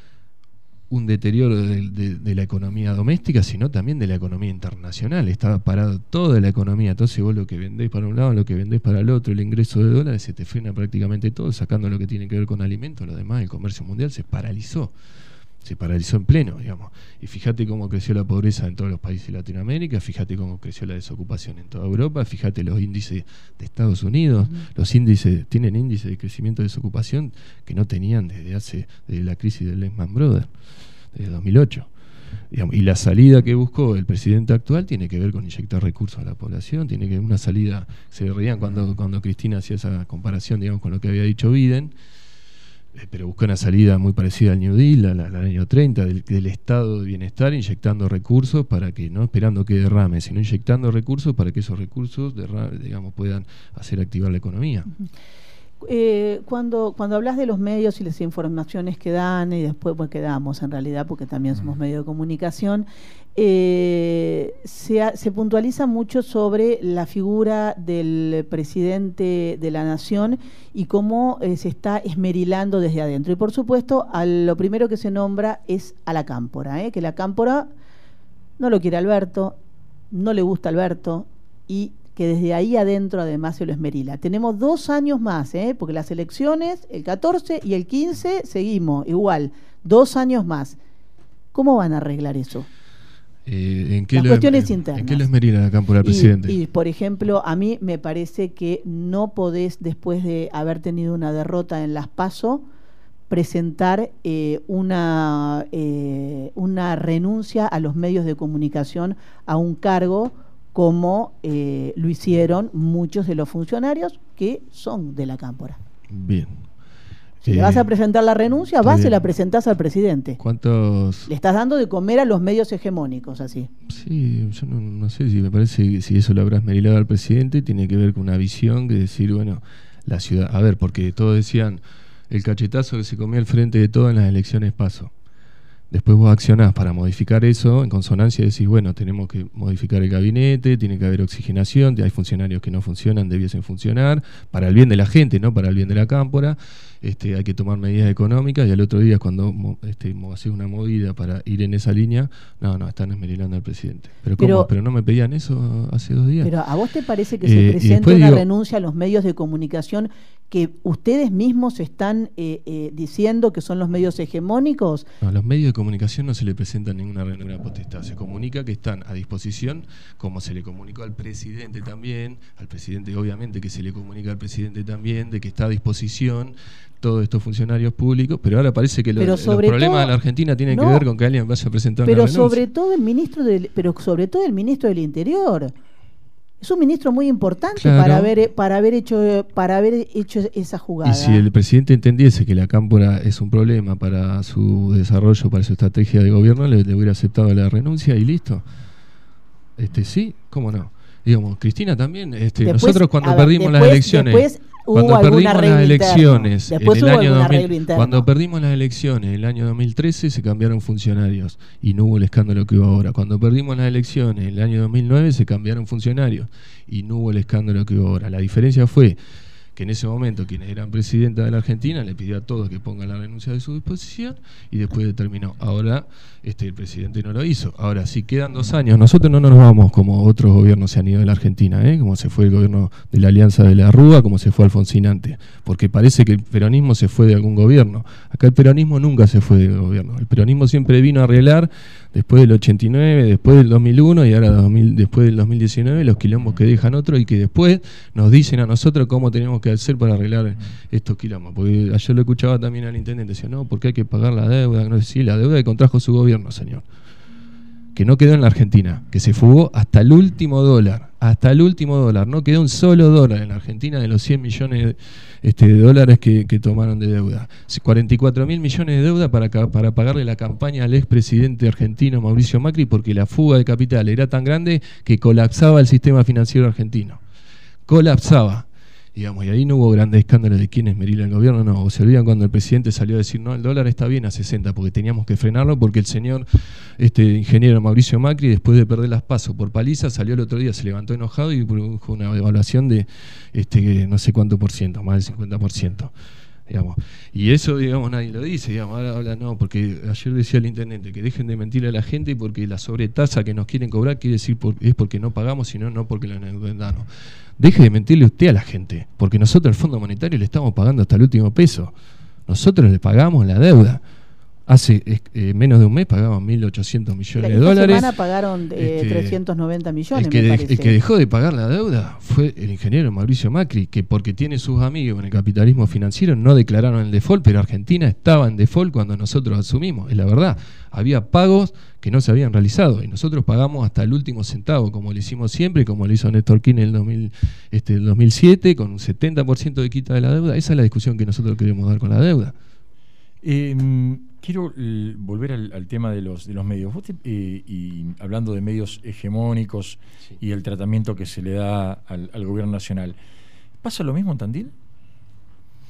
un deterioro de, de, de la economía doméstica, sino también de la economía internacional. Estaba parado toda la economía, entonces vos lo que vendés para un lado, lo que vendés para el otro, el ingreso de dólares, se te frena prácticamente todo, sacando lo que tiene que ver con alimentos, lo demás, el comercio mundial se paralizó, se paralizó en pleno, digamos. Y fíjate cómo creció la pobreza en todos los países de Latinoamérica, fíjate cómo creció la desocupación en toda Europa, fíjate los índices de Estados Unidos, uh-huh. los índices, tienen índices de crecimiento de desocupación que no tenían desde hace, desde la crisis del Lehman Brothers, desde dos mil ocho. Digamos, y la salida que buscó el presidente actual tiene que ver con inyectar recursos a la población, tiene que ver una salida, se reían cuando, cuando Cristina hacía esa comparación, digamos, con lo que había dicho Biden, eh, pero buscó una salida muy parecida al New Deal, al, al año treinta, del, del estado de bienestar, inyectando recursos para que, no esperando que derrame, sino inyectando recursos para que esos recursos derrame, digamos, puedan hacer activar la economía. Eh, cuando, cuando hablas de los medios y las informaciones que dan, y después pues, que damos en realidad, porque también somos medio de comunicación, eh, se, ha, se puntualiza mucho sobre la figura del presidente de la Nación y cómo eh, se está esmerilando desde adentro. Y por supuesto, a lo primero que se nombra es a la Cámpora, ¿eh? que la Cámpora no lo quiere Alberto, no le gusta Alberto, y que desde ahí adentro además se lo esmerila. Tenemos dos años más, ¿eh? porque las elecciones, el catorce y el quince, seguimos igual, dos años más. ¿Cómo van a arreglar eso? Eh, ¿en qué las lo, cuestiones en, internas. ¿En qué lo esmerila la Cámpora al presidente? Y, y, por ejemplo, a mí me parece que no podés, después de haber tenido una derrota en las PASO, presentar eh, una, eh, una renuncia a los medios de comunicación a un cargo como eh, lo hicieron muchos de los funcionarios que son de la Cámpora. Bien. Si eh, le vas a presentar la renuncia, vas y la presentás al presidente. ¿Cuántos? Le estás dando de comer a los medios hegemónicos, así. Sí, yo no, no sé si me parece que si eso lo habrás esmerilado al presidente, tiene que ver con una visión que decir, bueno, la ciudad... A ver, porque todos decían el cachetazo que se comió al frente de todo en las elecciones PASO. Después vos accionás para modificar eso, en consonancia decís, bueno, tenemos que modificar el gabinete, tiene que haber oxigenación, hay funcionarios que no funcionan, debiesen funcionar, para el bien de la gente, no para el bien de la Cámpora, este, hay que tomar medidas económicas, y al otro día cuando este, haces una movida para ir en esa línea, no, no, están esmerilando al presidente. ¿Pero cómo? Pero, ¿Pero no me pedían eso hace dos días? Pero ¿a vos te parece que eh, se presenta una digo, renuncia a los medios de comunicación que ustedes mismos están eh, eh, diciendo que son los medios hegemónicos? No, a los medios de comunicación no se le presenta ninguna, ninguna potestad. Se comunica que están a disposición, como se le comunicó al presidente también, al presidente obviamente que se le comunica al presidente también, de que está a disposición todos estos funcionarios públicos, pero ahora parece que lo, los problemas todo, de la Argentina tienen no, que ver con que alguien vaya a presentar pero una renuncia. sobre todo el ministro del, pero sobre todo el ministro del Interior. Es un ministro muy importante claro. para haber para haber hecho para haber hecho esa jugada. Y si el presidente entendiese que la Cámpora es un problema para su desarrollo, para su estrategia de gobierno, le, le hubiera aceptado la renuncia y listo. Este sí, ¿cómo no? Digamos, Cristina también, este, después, nosotros cuando ver, perdimos después, las elecciones, después cuando perdimos las elecciones en el año dos mil, cuando perdimos las elecciones en el año dos mil trece se cambiaron funcionarios y no hubo el escándalo que hubo ahora. Cuando perdimos las elecciones en el año dos mil nueve se cambiaron funcionarios y no hubo el escándalo que hubo ahora. La diferencia fue que en ese momento quienes eran presidenta de la Argentina le pidió a todos que pongan la renuncia de su disposición y después determinó. Ahora este el presidente no lo hizo. Ahora, si quedan dos años, nosotros no nos vamos como otros gobiernos se han ido de la Argentina, ¿eh? Como se fue el gobierno de la Alianza de la Rúa, como se fue Alfonsín antes, porque parece que el peronismo se fue de algún gobierno. Acá el peronismo nunca se fue del gobierno. El peronismo siempre vino a arreglar después del ochenta y nueve, después del dos mil uno y ahora dos mil, después del dos mil diecinueve los quilombos que dejan otros y que después nos dicen a nosotros cómo tenemos que hacer para arreglar estos quilombos. Porque ayer lo escuchaba también al intendente, decía, no, porque hay que pagar la deuda. No sé si la deuda que contrajo su gobierno, señor, que no quedó en la Argentina, que se fugó hasta el último dólar, hasta el último dólar, no quedó un solo dólar en la Argentina de los cien millones de, este, de dólares que, que tomaron de deuda. cuarenta y cuatro mil millones de deuda para, para pagarle la campaña al expresidente argentino Mauricio Macri, porque la fuga de capital era tan grande que colapsaba el sistema financiero argentino. Colapsaba. Digamos, y ahí no hubo grandes escándalos de quién esmerila el gobierno, no. O se olvidan cuando el presidente salió a decir, no, el dólar está bien a sesenta, porque teníamos que frenarlo, porque el señor este ingeniero Mauricio Macri, después de perder las PASO por paliza, salió el otro día, se levantó enojado y produjo una devaluación de este no sé cuánto por ciento, más del cincuenta por ciento. Digamos. Y eso, digamos, nadie lo dice, digamos, ahora habla, no, porque ayer decía el intendente que dejen de mentirle a la gente porque la sobretasa que nos quieren cobrar quiere decir por, es porque no pagamos, sino no porque lo endeudaron. Deje de mentirle usted a la gente, porque nosotros el Fondo Monetario le estamos pagando hasta el último peso. Nosotros le pagamos la deuda. Hace eh, menos de un mes pagamos mil ochocientos millones de dólares. Esta semana pagaron eh, este, trescientos noventa millones, el que, me de, parece. El que dejó de pagar la deuda fue el ingeniero Mauricio Macri, que porque tiene sus amigos en el capitalismo financiero no declararon el default, pero Argentina estaba en default cuando nosotros asumimos. Es la verdad, había pagos que no se habían realizado y nosotros pagamos hasta el último centavo, como lo hicimos siempre, como lo hizo Néstor Kirchner en el, dos mil, este, el dos mil siete, con un setenta por ciento de quita de la deuda. Esa es la discusión que nosotros queremos dar con la deuda. Eh, quiero eh, volver al, al tema de los de los medios. Vos te, eh, y hablando de medios hegemónicos sí. y el tratamiento que se le da al, al gobierno nacional, ¿pasa lo mismo en Tandil?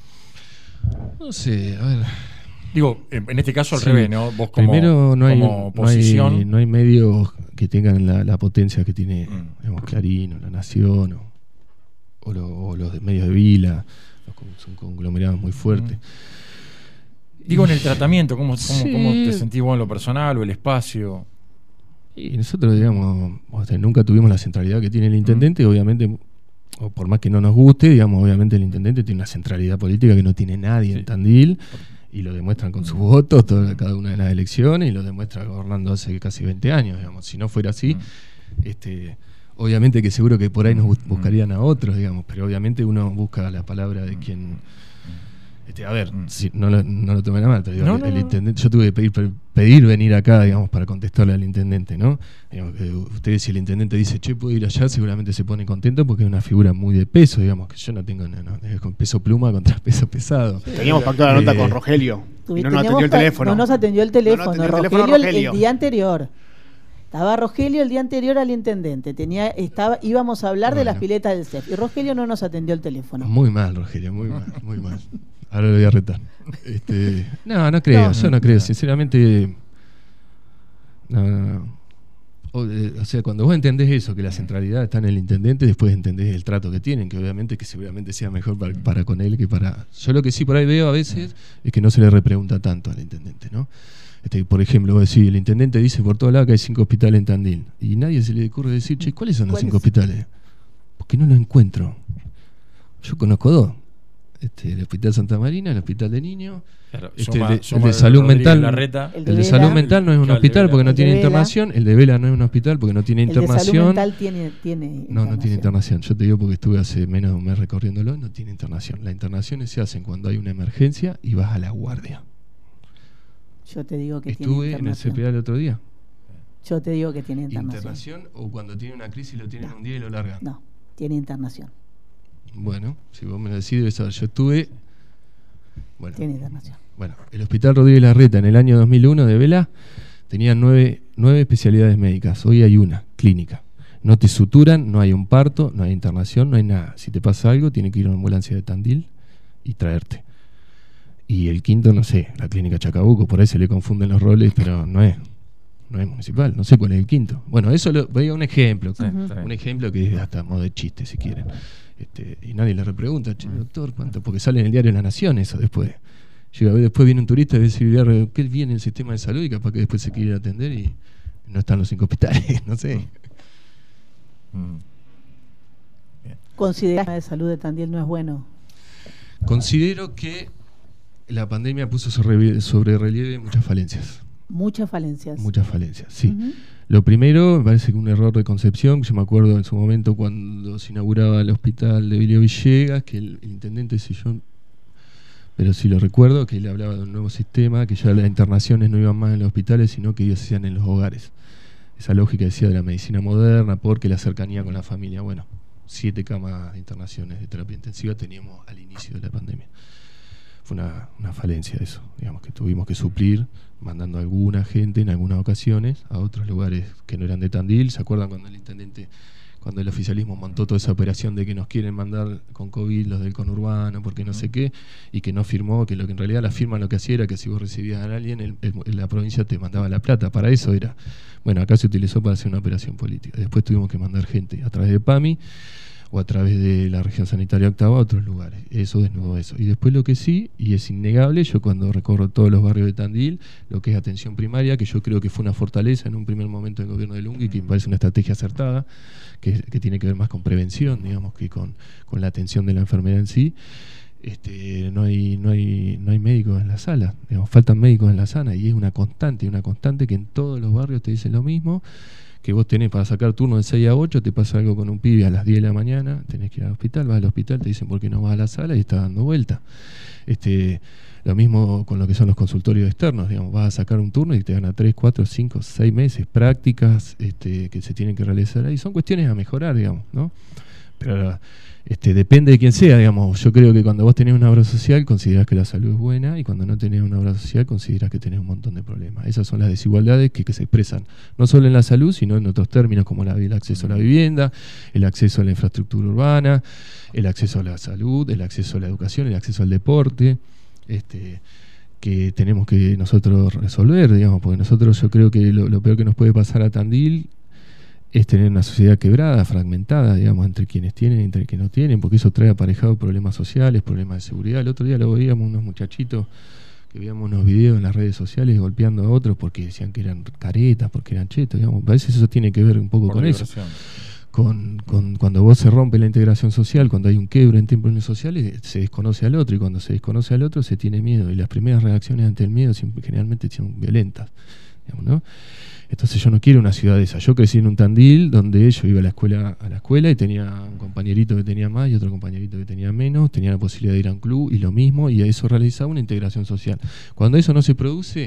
No sé, a ver. Digo, en este caso al sí. revés, ¿no? Vos como, Primero, no hay, como posición... no hay, no hay medios que tengan la, la potencia que tiene, mm. digamos, Clarín o La Nación o, o, lo, o los medios de Vila, los, son conglomerados muy fuertes. Mm. Digo, en el tratamiento, ¿cómo, cómo, sí. ¿cómo te sentís vos en lo personal o el espacio? Y nosotros, digamos, o sea, nunca tuvimos la centralidad que tiene el intendente, mm. obviamente, o por más que no nos guste, digamos, obviamente el intendente tiene una centralidad política que no tiene nadie sí. en Tandil. Y lo demuestran con sus votos toda, cada una de las elecciones y lo demuestra gobernando hace casi veinte años, digamos. Si no fuera así, mm. este, obviamente que seguro que por ahí nos buscarían a otros, digamos, pero obviamente uno busca la palabra de quien... Este, a ver, si, no, lo, no lo tomen a mal, pero digo, no, no, el, el intendente, yo tuve que pedir, pedir venir acá, digamos, para contestarle al intendente, ¿no? Digamos, que ustedes, si el intendente dice, che, puedo ir allá, seguramente se pone contento porque es una figura muy de peso, digamos, que yo no tengo, no, no, con peso pluma contra peso pesado. Sí, teníamos pactada la nota eh, con Rogelio, y no nos atendió el teléfono. No nos atendió el teléfono, no, no atendió el teléfono Rogelio, Rogelio. El, el día anterior. Estaba Rogelio el día anterior al intendente. Tenía, estaba, íbamos a hablar bueno. de las piletas del C E F y Rogelio no nos atendió el teléfono. Muy mal, Rogelio, muy mal, muy mal. Ahora lo voy a retar. Este, no, no creo, no, yo no creo. Sinceramente, no, no, no. O, o sea, cuando vos entendés eso, que la centralidad está en el intendente, después entendés el trato que tienen, que obviamente que seguramente sea mejor para, para con él que para... Yo lo que sí por ahí veo a veces es que no se le repregunta tanto al intendente, ¿no? Este, por ejemplo, vos decís, el intendente dice por todo lado que hay cinco hospitales en Tandil y nadie se le ocurre decir, che, ¿cuáles son los cinco hospitales? Porque no los encuentro. Yo conozco dos. Este, el Hospital Santa Marina, el Hospital de Niños, claro, este, Soma, el, de, Soma el de Salud Mental. Larreta, el de, el de Salud Mental no es un claro, hospital porque no tiene internación. El de Vela no es un hospital porque no tiene el internación. El de Salud Mental tiene, tiene no, no tiene internación. Yo te digo porque estuve hace menos de un mes recorriéndolo, no tiene internación. Las internaciones se hacen cuando hay una emergencia y vas a la guardia. Yo te digo que estuve tiene en el C P A el otro día. Yo te digo que tiene internación. ¿Internación o cuando tiene una crisis lo tienen no. un día y lo largan? No, tiene internación. Bueno, si vos me lo decís, debes saber. Yo estuve... Bueno, tiene internación. Bueno, el Hospital Rodríguez Larreta en el año dos mil uno de Vela tenía nueve, nueve especialidades médicas. Hoy hay una, clínica. No te suturan, no hay un parto, no hay internación, no hay nada. Si te pasa algo, tiene que ir a una ambulancia de Tandil y traerte. Y el quinto, no sé, la clínica Chacabuco, por ahí se le confunden los roles, pero no es. No es municipal, no sé cuál es el quinto. Bueno, eso lo, voy a un ejemplo, sí, un ejemplo que es hasta modo de chiste, si quieren. Este, y nadie le repregunta, che, doctor, ¿cuánto? Porque sale en el diario La Nación eso después. Llega a ver, después viene un turista y dice, ¿qué viene el sistema de salud? Y capaz que después se quiere atender y no están los cinco hospitales, no sé. Mm. ¿Consideras que el sistema de salud de Tandil no es bueno? Considero que la pandemia puso sobre, sobre relieve muchas falencias. Muchas falencias. Muchas falencias, sí. Uh-huh. Lo primero, me parece que un error de concepción, yo me acuerdo en su momento cuando se inauguraba el hospital de Vilio Villegas, que el, el intendente, si yo, pero sí lo recuerdo, que él hablaba de un nuevo sistema, que ya las internaciones no iban más en los hospitales, sino que ellos se hacían en los hogares. Esa lógica decía de la medicina moderna, porque la cercanía con la familia. Bueno, siete camas de internaciones de terapia intensiva teníamos al inicio de la pandemia. Fue una, una falencia eso, digamos, que tuvimos que suplir mandando a alguna gente en algunas ocasiones a otros lugares que no eran de Tandil. ¿Se acuerdan cuando el intendente, cuando el oficialismo montó toda esa operación de que nos quieren mandar con COVID los del conurbano, porque no sé qué, y que no firmó, que lo que en realidad la firma lo que hacía era que si vos recibías a alguien, el, el, la provincia te mandaba la plata, para eso era. Bueno, acá se utilizó para hacer una operación política. Después tuvimos que mandar gente a través de PAMI o a través de la región sanitaria octava a otros lugares. Eso desnudó eso. Y después lo que sí, y es innegable, yo cuando recorro todos los barrios de Tandil, lo que es atención primaria, que yo creo que fue una fortaleza en un primer momento del gobierno de Lungui, que me parece una estrategia acertada, que, que tiene que ver más con prevención, digamos, que con, con la atención de la enfermedad en sí. Este, no hay, no hay, no hay médicos en la sala, digamos, faltan médicos en la sala, y es una constante, una constante que en todos los barrios te dicen lo mismo, que vos tenés para sacar turno de seis a ocho, te pasa algo con un pibe a las diez de la mañana, tenés que ir al hospital, vas al hospital, te dicen por qué no vas a la sala y estás dando vuelta. Este, lo mismo con lo que son los consultorios externos, digamos, vas a sacar un turno y te dan a tres, cuatro, cinco, seis meses, prácticas este, que se tienen que realizar ahí, son cuestiones a mejorar, digamos, ¿no? Pero este, depende de quién sea, digamos. Yo creo que cuando vos tenés una obra social considerás que la salud es buena, y cuando no tenés una obra social considerás que tenés un montón de problemas. Esas son las desigualdades que, que se expresan no solo en la salud, sino en otros términos como la, el acceso a la vivienda, el acceso a la infraestructura urbana, el acceso a la salud, el acceso a la educación, el acceso al deporte. este, que tenemos que nosotros resolver, digamos, porque nosotros yo creo que lo, lo peor que nos puede pasar a Tandil es tener una sociedad quebrada, fragmentada, digamos, entre quienes tienen y entre quienes no tienen, porque eso trae aparejado problemas sociales, problemas de seguridad. El otro día lo veíamos unos muchachitos que veíamos unos videos en las redes sociales golpeando a otros porque decían que eran caretas, porque eran chetos, digamos. A veces eso tiene que ver un poco Por con eso. Con, con cuando vos se rompe la integración social, cuando hay un quebro en términos sociales, se desconoce al otro, y cuando se desconoce al otro se tiene miedo, y las primeras reacciones ante el miedo siempre, generalmente son violentas, digamos, ¿no? Entonces yo no quiero una ciudad de esa. Yo crecí en un Tandil donde yo iba a la escuela a la escuela y tenía un compañerito que tenía más y otro compañerito que tenía menos, tenía la posibilidad de ir a un club y lo mismo, y a eso realizaba una integración social. Cuando eso no se produce,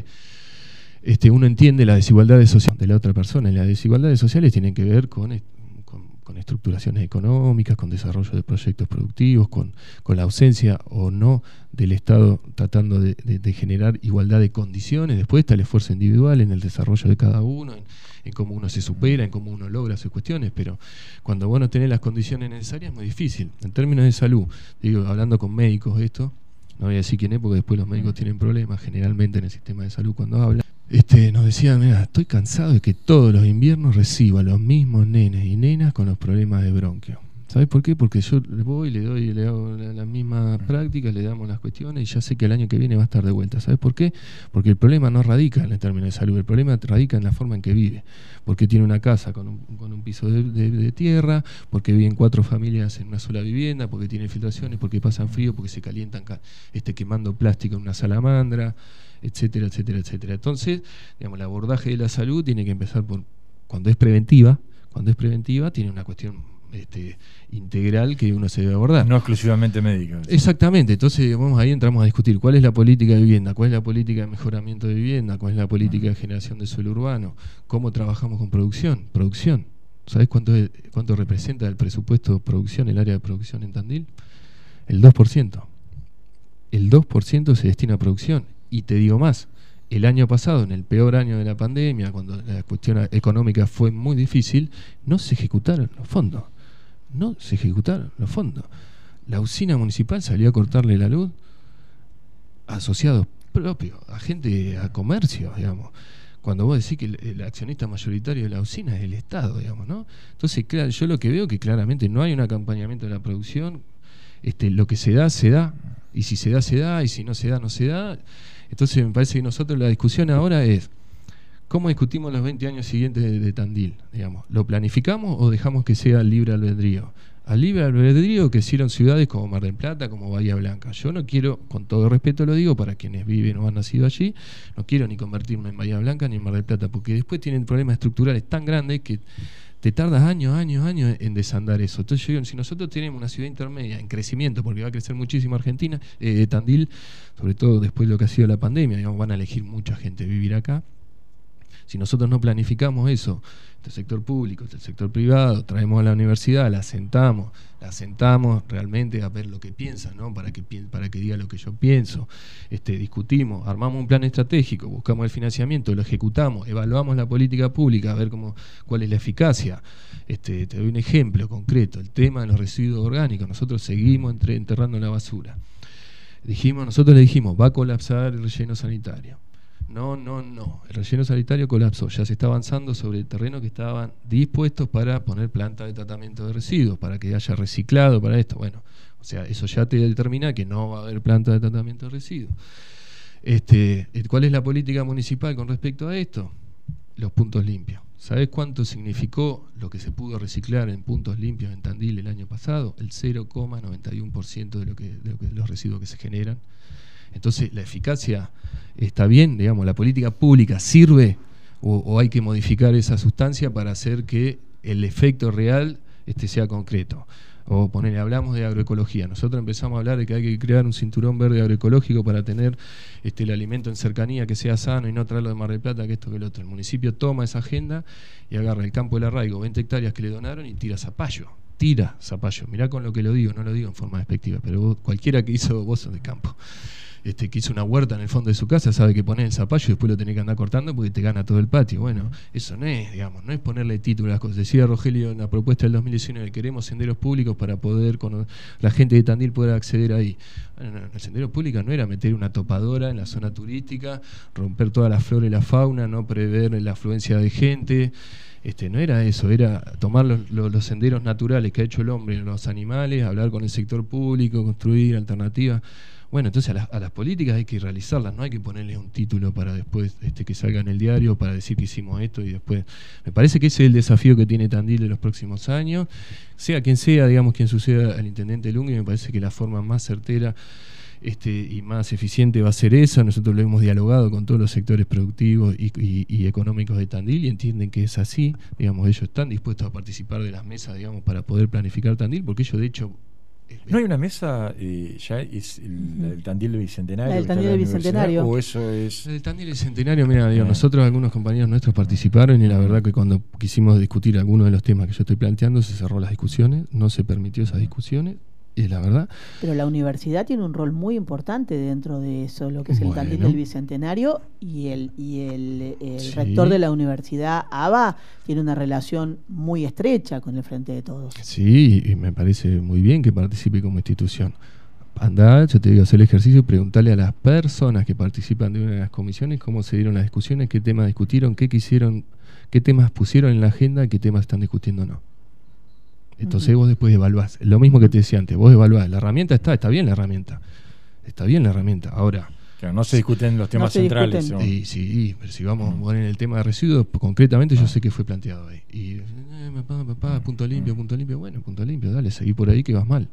este, uno entiende las desigualdades sociales de la otra persona, y las desigualdades sociales tienen que ver con, con, con estructuraciones económicas, con desarrollo de proyectos productivos, con, con la ausencia o no del Estado tratando de, de, de generar igualdad de condiciones. Después está el esfuerzo individual en el desarrollo de cada uno, en, en cómo uno se supera, en cómo uno logra sus cuestiones, pero cuando vos no tenés las condiciones necesarias es muy difícil. En términos de salud, digo, hablando con médicos de esto, no voy a decir quién es porque después los médicos tienen problemas generalmente en el sistema de salud cuando hablan, este, nos decían, mira, estoy cansado de que todos los inviernos reciba los mismos nenes y nenas con los problemas de bronquio. ¿Sabes por qué? Porque yo le voy, le doy, le hago la, la misma práctica, le damos las cuestiones y ya sé que el año que viene va a estar de vuelta. ¿Sabes por qué? Porque el problema no radica en el término de salud, el problema radica en la forma en que vive. Porque tiene una casa con un, con un piso de, de, de tierra, porque viven cuatro familias en una sola vivienda, porque tiene filtraciones, porque pasan frío, porque se calientan este, quemando plástico en una salamandra, etcétera, etcétera, etcétera. Entonces, digamos, el abordaje de la salud tiene que empezar por, cuando es preventiva, cuando es preventiva tiene una cuestión Este, integral que uno se debe abordar. No exclusivamente médica. Exactamente, entonces vamos, ahí entramos a discutir cuál es la política de vivienda, cuál es la política de mejoramiento de vivienda, cuál es la política de generación de suelo urbano, cómo trabajamos con producción. Producción, ¿sabés cuánto, es, cuánto representa el presupuesto de producción, el área de producción en Tandil? El dos por ciento. El dos por ciento se destina a producción. Y te digo más, el año pasado, en el peor año de la pandemia, cuando la cuestión económica fue muy difícil, no se ejecutaron los fondos. No se ejecutaron los fondos. La usina municipal salió a cortarle la luz a asociados propios, a gente, a comercio, digamos. Cuando vos decís que el, el accionista mayoritario de la usina es el Estado, digamos, ¿no? Entonces, claro, yo lo que veo que claramente no hay un acompañamiento de la producción. Este, lo que se da, se da. Y si se da, se da. Y si no se da, no se da. Entonces, me parece que nosotros la discusión ahora es ¿cómo discutimos los veinte años siguientes de, de Tandil? Digamos, ¿lo planificamos o dejamos que sea libre albedrío? Al libre albedrío que hicieron ciudades como Mar del Plata, como Bahía Blanca. Yo no quiero, con todo respeto lo digo, para quienes viven o han nacido allí, no quiero ni convertirme en Bahía Blanca ni en Mar del Plata, porque después tienen problemas estructurales tan grandes que te tardas años, años, años en desandar eso. Entonces yo digo, si nosotros tenemos una ciudad intermedia en crecimiento, porque va a crecer muchísimo Argentina, eh, Tandil, sobre todo después de lo que ha sido la pandemia, digamos, van a elegir mucha gente vivir acá. Si nosotros no planificamos eso, del sector público, del sector privado, traemos a la universidad, la sentamos, la sentamos realmente a ver lo que piensa, ¿no? Para que para que diga lo que yo pienso, este, discutimos, armamos un plan estratégico, buscamos el financiamiento, lo ejecutamos, evaluamos la política pública, a ver cómo, cuál es la eficacia. Este, te doy un ejemplo concreto, el tema de los residuos orgánicos. Nosotros seguimos entre, enterrando la basura. Dijimos, nosotros le dijimos, va a colapsar el relleno sanitario. No, no, no. El relleno sanitario colapsó. Ya se está avanzando sobre el terreno que estaban dispuestos para poner plantas de tratamiento de residuos, para que haya reciclado para esto. Bueno, o sea, eso ya te determina que no va a haber planta de tratamiento de residuos. Este, ¿cuál es la política municipal con respecto a esto? Los puntos limpios. ¿Sabés cuánto significó lo que se pudo reciclar en puntos limpios en Tandil el año pasado? El cero coma noventa y uno por ciento de lo que, de lo que, de los residuos que se generan. Entonces, ¿la eficacia está bien? Digamos, ¿la política pública sirve o, o hay que modificar esa sustancia para hacer que el efecto real este, sea concreto? O ponerle, hablamos de agroecología. Nosotros empezamos a hablar de que hay que crear un cinturón verde agroecológico para tener este, el alimento en cercanía que sea sano y no traerlo de Mar del Plata, que esto que el otro. El municipio toma esa agenda y agarra el campo del arraigo, veinte hectáreas que le donaron y tira zapallo. Tira zapallo. Mirá con lo que lo digo, no lo digo en forma despectiva, pero vos, cualquiera que hizo vos sos de campo. este, que hizo una huerta en el fondo de su casa, sabe que poner el zapallo y después lo tenés que andar cortando porque te gana todo el patio. Bueno, eso no es, digamos, no es ponerle título a las cosas. Decía Rogelio en la propuesta del dos mil diecinueve, queremos senderos públicos para poder, con la gente de Tandil pueda acceder ahí. Bueno, no, el sendero público no era meter una topadora en la zona turística, romper toda la flora y la fauna, no prever la afluencia de gente. Este, no era eso, era tomar los, los, los senderos naturales que ha hecho el hombre, los animales, hablar con el sector público, construir alternativas. Bueno, entonces a, la, a las políticas hay que realizarlas, no hay que ponerles un título para después este, que salga en el diario para decir que hicimos esto y después. Me parece que ese es el desafío que tiene Tandil de los próximos años. Sea quien sea, digamos, quien suceda al intendente Lungui, me parece que la forma más certera Este, y más eficiente va a ser esa. Nosotros lo hemos dialogado con todos los sectores productivos y, y, y económicos de Tandil y entienden que es así, digamos, ellos están dispuestos a participar de las mesas, digamos, para poder planificar Tandil, porque ellos de hecho... ¿No hay una mesa, eh, ya es el, el Tandil del Bicentenario? El Tandil del Bicentenario. ¿O eso es...? El Tandil del Bicentenario, mira, digo, nosotros, algunos compañeros nuestros participaron y la verdad que cuando quisimos discutir algunos de los temas que yo estoy planteando, se cerró las discusiones, no se permitió esas discusiones. Y la verdad. Pero la universidad tiene un rol muy importante dentro de eso, lo que es el bueno. Tandil del Bicentenario, y el y el, el sí. rector de la universidad, ABA, tiene una relación muy estrecha con el Frente de Todos. Sí, y me parece muy bien que participe como institución. Andá, yo te digo, hacer el ejercicio y preguntarle a las personas que participan de una de las comisiones cómo se dieron las discusiones, qué temas discutieron, qué quisieron, qué temas pusieron en la agenda, qué temas están discutiendo o no. Entonces uh-huh. vos después evaluás, lo mismo que te decía antes, vos evaluás, la herramienta está, está bien la herramienta, está bien la herramienta, ahora... Claro, no se discuten los temas no centrales. ¿No? Y, sí, pero si vamos uh-huh. a poner el tema de residuos, concretamente uh-huh. yo sé que fue planteado ahí. Y, eh, papá, papá, punto limpio, uh-huh. punto limpio, bueno, punto limpio, dale, seguí por ahí que vas mal.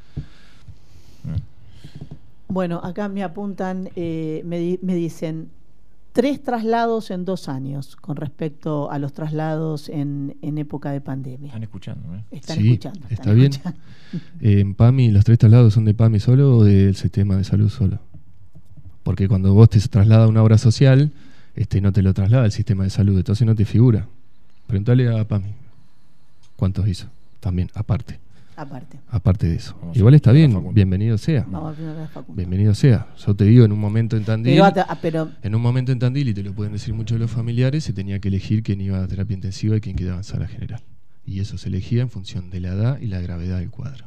Uh-huh. Bueno, acá me apuntan, eh, me, di- me dicen... Tres traslados en dos años con respecto a los traslados en, en época de pandemia. Están escuchando, ¿eh? Están sí, escuchando. Están está bien. escuchando. Eh, en PAMI, ¿los tres traslados son de PAMI solo o del sistema de salud solo? Porque cuando vos te trasladas a una obra social, este, no te lo traslada el sistema de salud, entonces no te figura. Preguntale a PAMI cuántos hizo, también, aparte. Aparte. Aparte de eso. Vamos Igual está bien, bienvenido sea. Vamos a bienvenido sea. Yo te digo, en un momento en Tandil, pero, pero, en un momento en Tandil, y te lo pueden decir muchos de los familiares, se tenía que elegir quién iba a terapia intensiva y quién quedaba en sala general. Y eso se elegía en función de la edad y la gravedad del cuadro.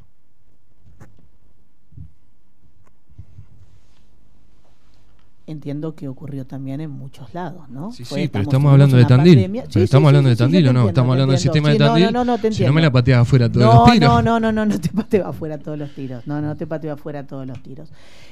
Entiendo que ocurrió también en muchos lados, ¿no? Sí, Fue, sí, pero estamos hablando de Tandil. Pandemia. Pero sí, estamos sí, hablando sí, de Tandil sí, o no, entiendo, estamos hablando del sistema sí, de Tandil. No, no, no, te si no me la pateas afuera todos no, los tiros. No, no, no, no, no te pateo afuera todos los tiros. No, no te pateo afuera todos los tiros.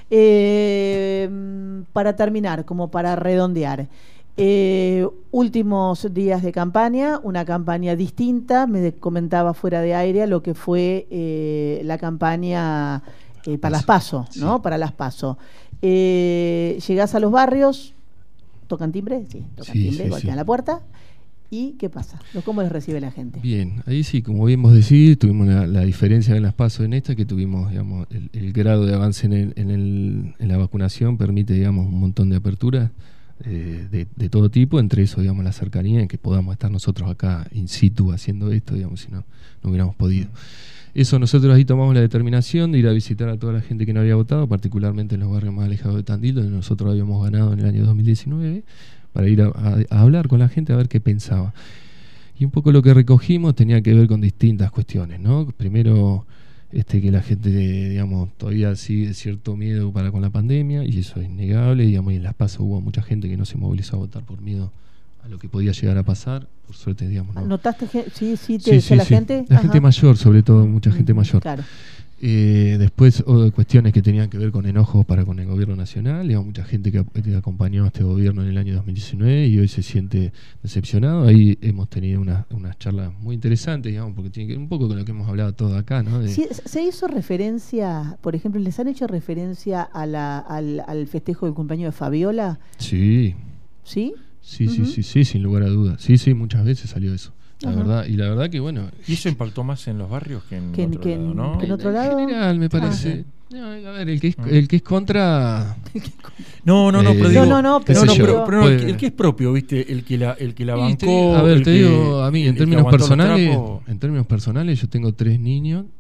Eh, para terminar, como para redondear, eh, últimos días de campaña, una campaña distinta. Me comentaba fuera de aire lo que fue eh, la campaña eh, para las PASO, ¿no? Sí. Para las PASO. Eh, llegás a los barrios, tocan timbre, sí, tocan sí, timbre, sí, golpean sí. la puerta. ¿Y qué pasa? ¿Cómo les recibe la gente? Bien, ahí sí, como bien vos decís, tuvimos la, la diferencia en las PASO en esta, que tuvimos, digamos, el, el grado de avance en, el, en, el, en la vacunación permite, digamos, un montón de aperturas eh, de, de todo tipo, entre eso, digamos, la cercanía, en que podamos estar nosotros acá in situ haciendo esto, digamos, si no, no hubiéramos podido. Eso nosotros ahí tomamos la determinación de ir a visitar a toda la gente que no había votado, particularmente en los barrios más alejados de Tandil, donde nosotros habíamos ganado en el año dos mil diecinueve, para ir a, a, a hablar con la gente a ver qué pensaba. Y un poco lo que recogimos tenía que ver con distintas cuestiones, ¿no? Primero, este, que la gente, digamos, todavía sigue cierto miedo para con la pandemia, y eso es innegable, digamos, y en las PASO hubo mucha gente que no se movilizó a votar por miedo a lo que podía llegar a pasar, por suerte, digamos, ¿no? ¿Notaste que sí, sí te sí, sí, la sí. gente? La Ajá. gente mayor, sobre todo, mucha gente mayor. Claro. Eh, después, oh, cuestiones que tenían que ver con enojos para con el gobierno nacional, digamos, mucha gente que, que acompañó a este gobierno en el año dos mil diecinueve y hoy se siente decepcionado. Ahí hemos tenido unas unas charlas muy interesantes, digamos, porque tiene que ver un poco con lo que hemos hablado todo acá, ¿no? De... Sí, ¿se hizo referencia, por ejemplo, les han hecho referencia a la, al, al festejo del cumpleaños de Fabiola? Sí. ¿Sí? Sí, uh-huh. sí, sí, sí, sin lugar a dudas. Sí, sí, muchas veces salió eso. La uh-huh. verdad, y la verdad que bueno. ¿Y eso impactó más en los barrios que en que, otro que lado, no? Que en otro lado. En general, me parece. Ah. No, a ver, el que es, el que es contra. No, no, no, eh, pero digo, no, no, no, pero, no, no, yo, pero, pero puede... no, el que es propio, ¿viste? El que la, el que la bancó. Te, a ver, te que, digo, a mí, en términos personales, en términos personales, yo tengo tres niños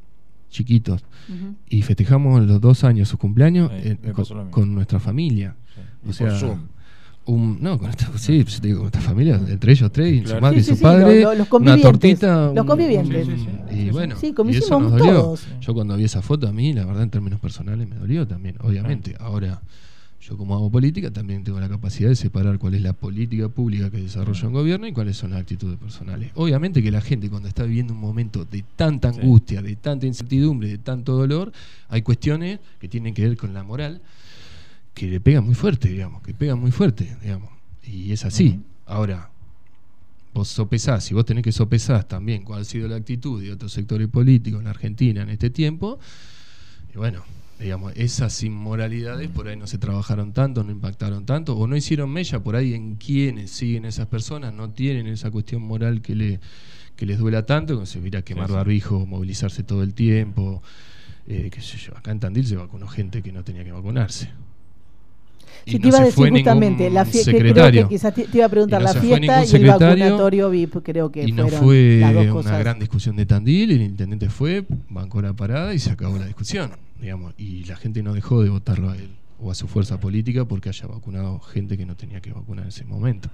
chiquitos, uh-huh. y festejamos los dos años su cumpleaños eh, eh, con, con nuestra familia. Sí. O sea, un, no, con esta, sí, pues, digo, con nuestra familia, entre ellos tres, claro. su madre sí, sí, y su padre, lo, lo, una tortita, los convivientes. Un, sí, sí, sí. Y bueno, sí, y eso nos dolió. Todos. Yo cuando vi esa foto, a mí, la verdad, en términos personales, me dolió también, obviamente. Ah. Ahora, yo como hago política, también tengo la capacidad de separar cuál es la política pública que desarrolla un gobierno y cuáles son las actitudes personales. Obviamente que la gente, cuando está viviendo un momento de tanta angustia, sí. de tanta incertidumbre, de tanto dolor, hay cuestiones que tienen que ver con la moral, que le pegan muy fuerte, digamos, que pegan muy fuerte, digamos. Y es así. Uh-huh. Ahora, vos sopesás, si vos tenés que sopesar también cuál ha sido la actitud de otros sectores políticos en Argentina en este tiempo, y bueno, digamos, esas inmoralidades por ahí no se trabajaron tanto, no impactaron tanto, o no hicieron mella por ahí en quienes siguen esas personas, no tienen esa cuestión moral que, le, que les duela tanto, como se mira quemar sí, sí. barbijo, movilizarse todo el tiempo, eh, qué sé yo, acá en Tandil se vacunó gente que no tenía que vacunarse. Sí, te iba a decir justamente, la fiesta, creo que quizás te, te iba a preguntar, no la fiesta y el vacunatorio V I P, creo que y fueron no fue las dos una cosas. Gran discusión de Tandil, el intendente fue, bancó la parada y se acabó la discusión, digamos, y la gente no dejó de votarlo a él o a su fuerza política porque haya vacunado gente que no tenía que vacunar en ese momento.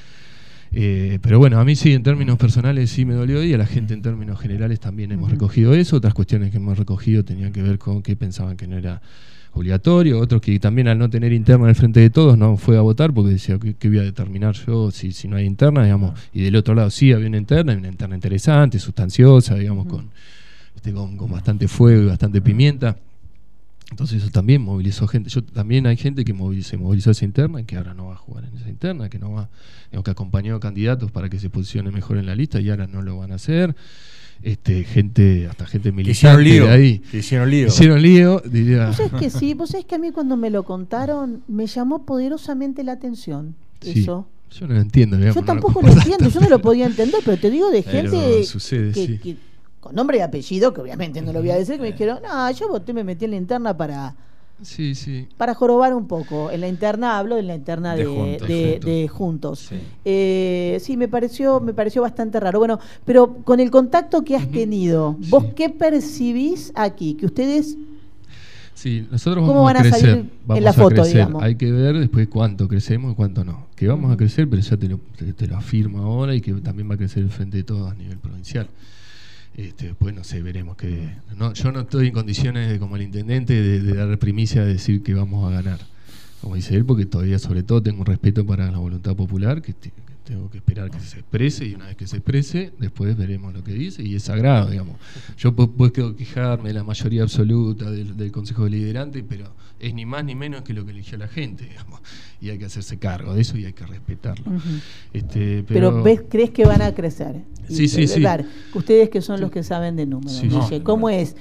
Eh, pero bueno, a mí sí, en términos personales sí me dolió y a la gente en términos generales también hemos recogido eso. Otras cuestiones que hemos recogido tenían que ver con que pensaban que no era obligatorio, otros que también al no tener interna en el frente de todos no fue a votar porque decía que, que voy a determinar yo si, si no hay interna, digamos, y del otro lado sí había una interna, una interna interesante, sustanciosa, digamos, uh-huh. con, este, con, con bastante fuego y bastante pimienta. Entonces eso también movilizó gente. Yo también hay gente que movilizó, movilizó esa interna, que ahora no va a jugar en esa interna, que no va, digamos, que acompañó a candidatos para que se posicione mejor en la lista y ahora no lo van a hacer. Este, gente, hasta gente militante lío, de ahí. Que hicieron lío. Hicieron lío, diría. Vos sabés que sí, vos sabés que a mí cuando me lo contaron me llamó poderosamente la atención. Sí, eso. Yo no lo entiendo. Digamos, yo tampoco no lo, lo entiendo, yo no lo podía entender, pero te digo de gente pero sucede, que, sí. que, con nombre y apellido, que obviamente no lo voy a decir, que me dijeron, no, yo voté, me metí en la interna para... Sí, sí. Para jorobar un poco. En la interna hablo de la interna de, de Juntos. De, de, de juntos. Sí, eh, sí me, pareció, me pareció bastante raro. Bueno, pero con el contacto que has uh-huh. tenido, ¿vos sí. qué percibís aquí? Que ustedes... Sí, nosotros ¿cómo vamos van a, a crecer. salir vamos en la a foto, crecer. digamos? Hay que ver después cuánto crecemos y cuánto no. Que vamos uh-huh. a crecer, pero ya te lo, te, te lo afirmo ahora y que también va a crecer el Frente de Todos a nivel provincial. Este, después no sé, veremos que no, yo no estoy en condiciones de, como el intendente de, de dar primicia de decir que vamos a ganar, como dice él, porque todavía sobre todo tengo un respeto para la voluntad popular que, te, que tengo que esperar que se exprese y una vez que se exprese después veremos lo que dice y es sagrado, digamos. Yo puedo quejarme de la mayoría absoluta del, del Consejo Deliberante, pero es ni más ni menos que lo que eligió la gente, digamos, y hay que hacerse cargo de eso y hay que respetarlo. Uh-huh. este, pero pero ves, ¿crees que van a crecer? Sí, sí, sí. Ustedes que son sí. los que saben de números. Sí, no, sí. ¿Cómo es?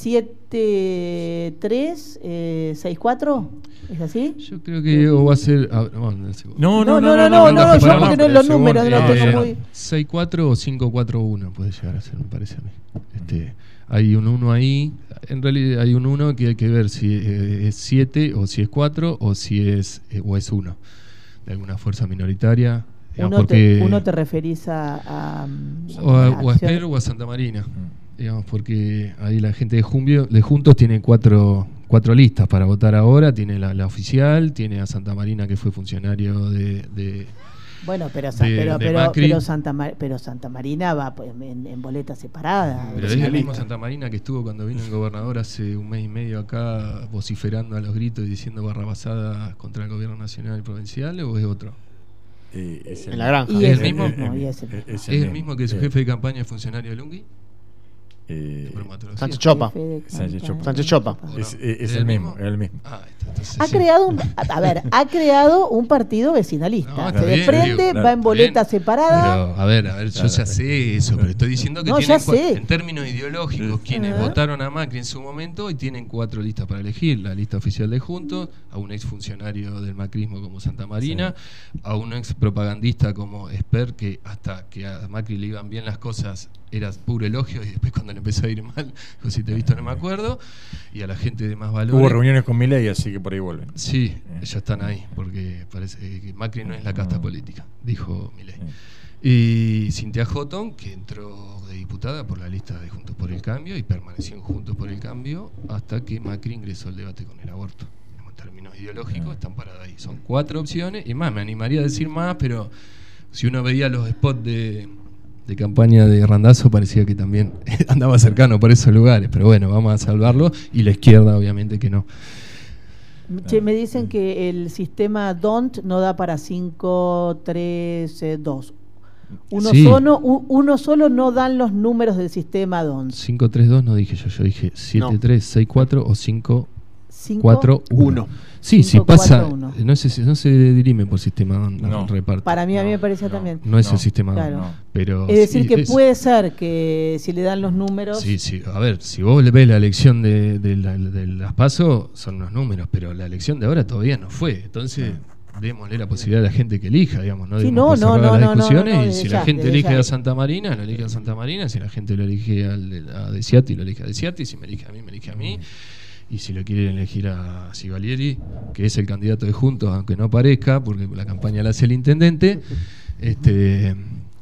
¿siete tres seis cuatro? ¿Es así? Yo creo que o va a ser... Ah, no, no, no, no, no, no, no, no, yo porque no los números no los tengo muy... seis cuatro o cinco cuatro uno puede llegar a ser, me parece a mí. Este, hay un uno ahí, en realidad hay un uno que hay que ver si es siete o si es cuatro o si es o es uno de alguna fuerza minoritaria. Digamos, uno, porque, te, uno te referís a... a, o a, a, o a Esper o a Santa Marina, mm. digamos, porque ahí la gente de, Jumbio, de Juntos tiene cuatro, cuatro listas para votar ahora, tiene la, la oficial, tiene a Santa Marina que fue funcionario de... de bueno, pero, de, pero, de pero, pero, Santa Mar, pero Santa Marina va pues, en, en boleta separada. Pero es el mismo Santa Marina que estuvo cuando vino el gobernador hace un mes y medio acá vociferando a los gritos y diciendo barrabasadas contra el gobierno nacional y provincial, ¿o es otro? Eh, es el, en la granja. ¿Es, es el mismo? El, no, es el, es el, ¿Es el mismo que su jefe de campaña es funcionario de Lungui? Eh, Sánchez Chopa. Sánchez Chopa. Sánchez Chopa. Es, es, es el mismo, es el mismo. Ah, entonces, ha sí. creado un, a ver, ha creado un partido vecinalista. No, se desprende, digo, va en boleta bien, separada. Pero, a ver, a ver, yo ya sé eso, pero estoy diciendo que no, tienen, sé. en términos ideológicos, quienes uh-huh. votaron a Macri en su momento y tienen cuatro listas para elegir: la lista oficial de Juntos, a un ex funcionario del macrismo como Santa Marina, sí. a un ex propagandista como Esper, que hasta que a Macri le iban bien las cosas era puro elogio y después cuando le empezó a ir mal, dijo, si te he visto no me acuerdo, y a la gente de más valores. Hubo reuniones con Milei, así que por ahí vuelven. Sí, ya están ahí, porque parece que Macri no es la casta política, dijo Milei. Y Cynthia Houghton, que entró de diputada por la lista de Juntos por el Cambio y permaneció en Juntos por el Cambio hasta que Macri ingresó al debate con el aborto. En términos ideológicos están paradas ahí. Son cuatro opciones y más, me animaría a decir más, pero si uno veía los spots de, de campaña de Randazzo parecía que también andaba cercano por esos lugares, pero bueno, vamos a salvarlo, y la izquierda obviamente que no. Che, me dicen que el sistema D O N T no da para cinco, tres, dos. Uno, sí. solo, uno solo no dan los números del sistema D O N T. cinco tres dos no dije yo, yo dije siete tres seis cuatro o cinco cuatro uno. Sí, si pasa, no se, no se dirime por sistema D O N T, no. reparto. Para mí, a mí no, me parece no, también. No es no, el sistema claro. D O N T, no. Pero es decir, sí, que es, puede ser que si le dan los números... Sí, sí, a ver, si vos le ves la elección de, de, la, de las PASO, son unos números, pero la elección de ahora todavía no fue, entonces... démosle la posibilidad a la gente que elija, digamos, no sí, no, no, no, las discusiones, no, no, no, y si ya, la gente elige ya. a Santa Marina, lo elige a Santa Marina, si la gente lo elige al, a Deciati, lo elige a Deciati, si me elige a mí, me elige a mí, y si lo quieren elegir a Civalieri, que es el candidato de Juntos, aunque no parezca, porque la campaña la hace el intendente, este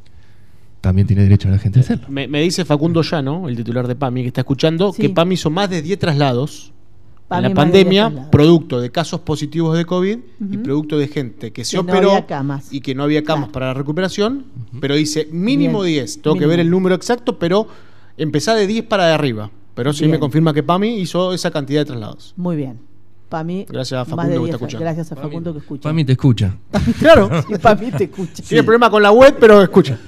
también tiene derecho a la gente a hacerlo. Me, me dice Facundo Llano, el titular de PAMI, que está escuchando, sí. que PAMI hizo más de diez traslados en la pandemia, producto de casos positivos de COVID uh-huh. y producto de gente que se que operó no y que no había camas claro. para la recuperación, uh-huh. pero dice mínimo Bien. diez. Tengo mínimo. que ver el número exacto, pero empezá de diez para de arriba. Pero sí Bien. me confirma que PAMI hizo esa cantidad de traslados. Muy bien. PAMI, gracias a Facundo que está escuchando. Gracias a Facundo que escucha. PAMI te escucha. Claro. Sí, PAMI te escucha. Sí. Tiene problema con la web, pero escucha.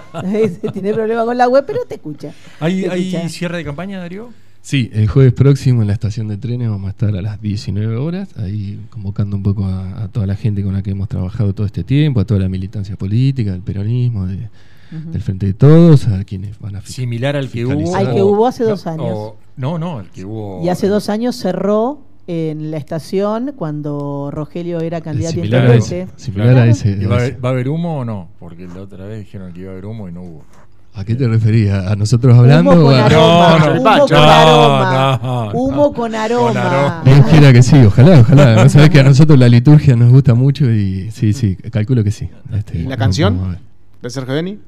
Tiene problema con la web, pero te escucha. ¿Hay, te ¿hay escucha. cierre de campaña, Darío? Sí, el jueves próximo en la estación de trenes vamos a estar a las diecinueve horas, ahí convocando un poco a, a toda la gente con la que hemos trabajado todo este tiempo, a toda la militancia política, del peronismo, de, uh-huh. del Frente de Todos, a quienes van a fiscalizar. Similar al que hubo. Al que hubo hace dos años. O, no, no, el que hubo. Y hace dos años cerró en la estación cuando Rogelio era candidato a intendente. Similar a ese. ¿Y va, a haber, ¿Va a haber humo o no? Porque la otra vez dijeron que iba a haber humo y no hubo. ¿A qué te referías? ¿A nosotros hablando? Humo con a... aroma. No, no, humo con no, aroma. No, no, humo con aroma. Con aroma. Dios quiera que sí, ojalá, ojalá. No sabés que a nosotros la liturgia nos gusta mucho y sí, sí, calculo que sí. Este, ¿Y la canción de Sergio Denis?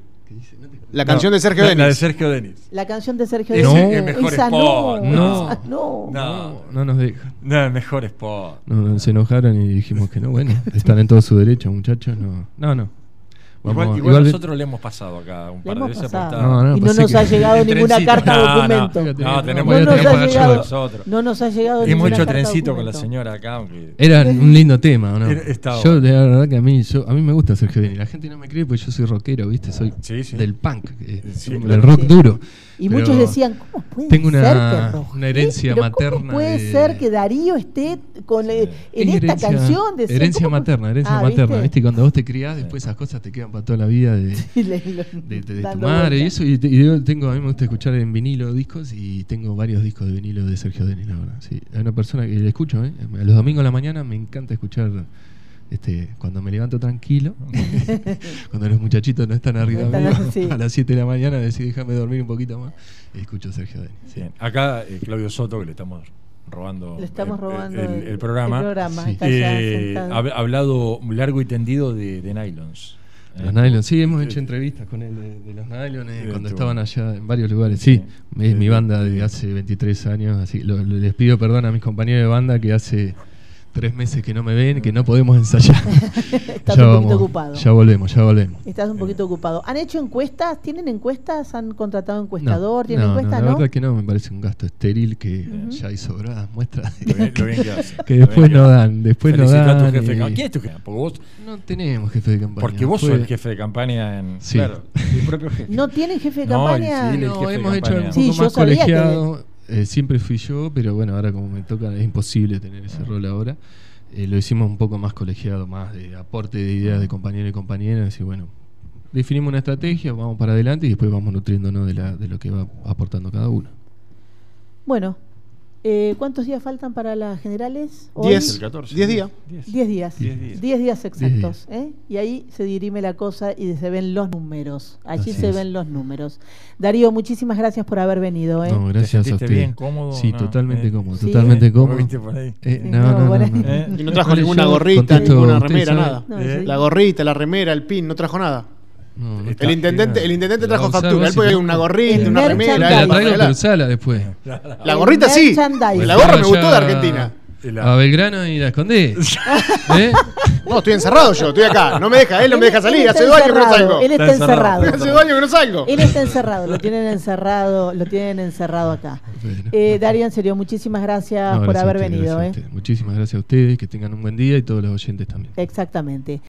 La canción no, de Sergio la, Denis. La de Sergio Denis. La canción de Sergio Denis. No, el mejor esa spot. No, no, esa no. No, no nos dejan. No, el mejor spot. No, no, se enojaron y dijimos que no, bueno, están en todo su derecho, muchachos. No, no. no. Vamos, igual, igual, igual nosotros le hemos pasado acá un par de veces. No, no, y no nos ha llegado ninguna carta o documento. No, no, tenemos no que llegado, nosotros. No nos ha llegado Hemos ninguna hecho carta trencito documento. con la señora acá. Aunque... Era un lindo tema, ¿no? Estaba. Yo, la verdad que a mí, yo, a mí me gusta Sergio Denis. La gente no me cree porque yo soy rockero, ¿viste? Soy sí, sí. del punk, eh, sí, del claro. rock sí. duro. Y muchos decían, ¿cómo puede tengo una, ser que Rogelio, una herencia pero materna. ¿cómo puede de... ser que Darío esté con sí. en esta herencia, canción? De herencia ¿cómo? materna, herencia ah, materna. ¿viste? ¿Viste? Cuando vos te criás, después esas cosas te quedan para toda la vida de, sí, le, lo, de, de, de tu madre. Y eso, y, y yo tengo, a mí me gusta escuchar en vinilo discos y tengo varios discos de vinilo de Sergio Denis, la verdad. Sí. Hay una persona que le escucho, ¿eh? Los domingos a la mañana me encanta escuchar. Este, cuando me levanto tranquilo, cuando los muchachitos no están arriba no están, mío, sí. a las siete de la mañana decís déjame dormir un poquito más, y escucho a Sergio Denis. Sí. Acá eh, Claudio Soto, que le estamos robando, le estamos el, robando el, el, el programa, el programa sí. eh, ha hablado largo y tendido de, de nylons. Los eh, nylons, sí, hemos hecho entrevistas con él de, de los nylons eh, cuando estaban allá en varios lugares. Sí, sí. es mi banda de hace veintitrés años, así lo, les pido perdón a mis compañeros de banda que hace tres meses que no me ven, que no podemos ensayar. Estás ya un vamos, poquito ocupado. Ya volvemos, ya volvemos. Estás un poquito ocupado. ¿Han hecho encuestas? ¿Tienen encuestas? ¿Han contratado encuestador? No, ¿Tienen no, encuestas? No, la ¿no? verdad que no, me parece un gasto estéril que uh-huh. ya hay sobradas muestras de lo bien, lo bien que, hace. que después no dan. Después no dan. A tu jefe de campaña. ¿Quién es tu jefe? Porque vos no tenemos jefe de campaña. Porque vos Fue... sos el jefe de campaña en. Sí. Claro, el propio jefe. ¿No tienen jefe de no, campaña? El, sí, no, jefe hemos de hecho campaña. un sí, poco más colegiado. Que... Eh, siempre fui yo, pero bueno, ahora como me toca es imposible tener ese rol ahora. Eh, lo hicimos un poco más colegiado, más de aporte de ideas de compañeros y compañeras. Y bueno, definimos una estrategia, vamos para adelante y después vamos nutriéndonos de, la, de lo que va aportando cada uno. Bueno, eh, ¿cuántos días faltan para las generales? Hoy? Diez. El catorce. Diez días. Diez días. Diez días. Diez días exactos. Diez días. ¿eh? Y ahí se dirime la cosa y se ven los números. Allí Así se es. ven los números. Darío, muchísimas gracias por haber venido. ¿eh? No, gracias ¿Te a usted. bien, cómodo? Sí, no, totalmente eh, cómodo. sí. Totalmente eh, cómodo. ¿Viste por ahí? Eh, Sí, no, no, no, no, bueno. no. ¿Eh? Y no trajo Bueno, ninguna yo gorrita, contesto, ninguna usted remera, sabe. nada. No, ¿Eh? sí. La gorrita, la remera, el pin, no trajo nada. No, no el, intendente, el intendente trajo factura. Él puede una gorrita, una remera. La traigo, pero usala después. La gorrita sí. La gorra me gustó de Argentina. A Belgrano y la escondí. ¿Eh? No, estoy encerrado yo, estoy acá. No me deja, él no me deja salir. Hace dos años que no salgo. Él está encerrado. Hace dos años que no salgo. Él está encerrado, lo tienen encerrado, lo tienen encerrado acá. Bueno. Eh, Darío, en serio, muchísimas gracias, no, gracias por haber usted, venido. Gracias eh. Muchísimas gracias a ustedes, que tengan un buen día y todos los oyentes también. Exactamente.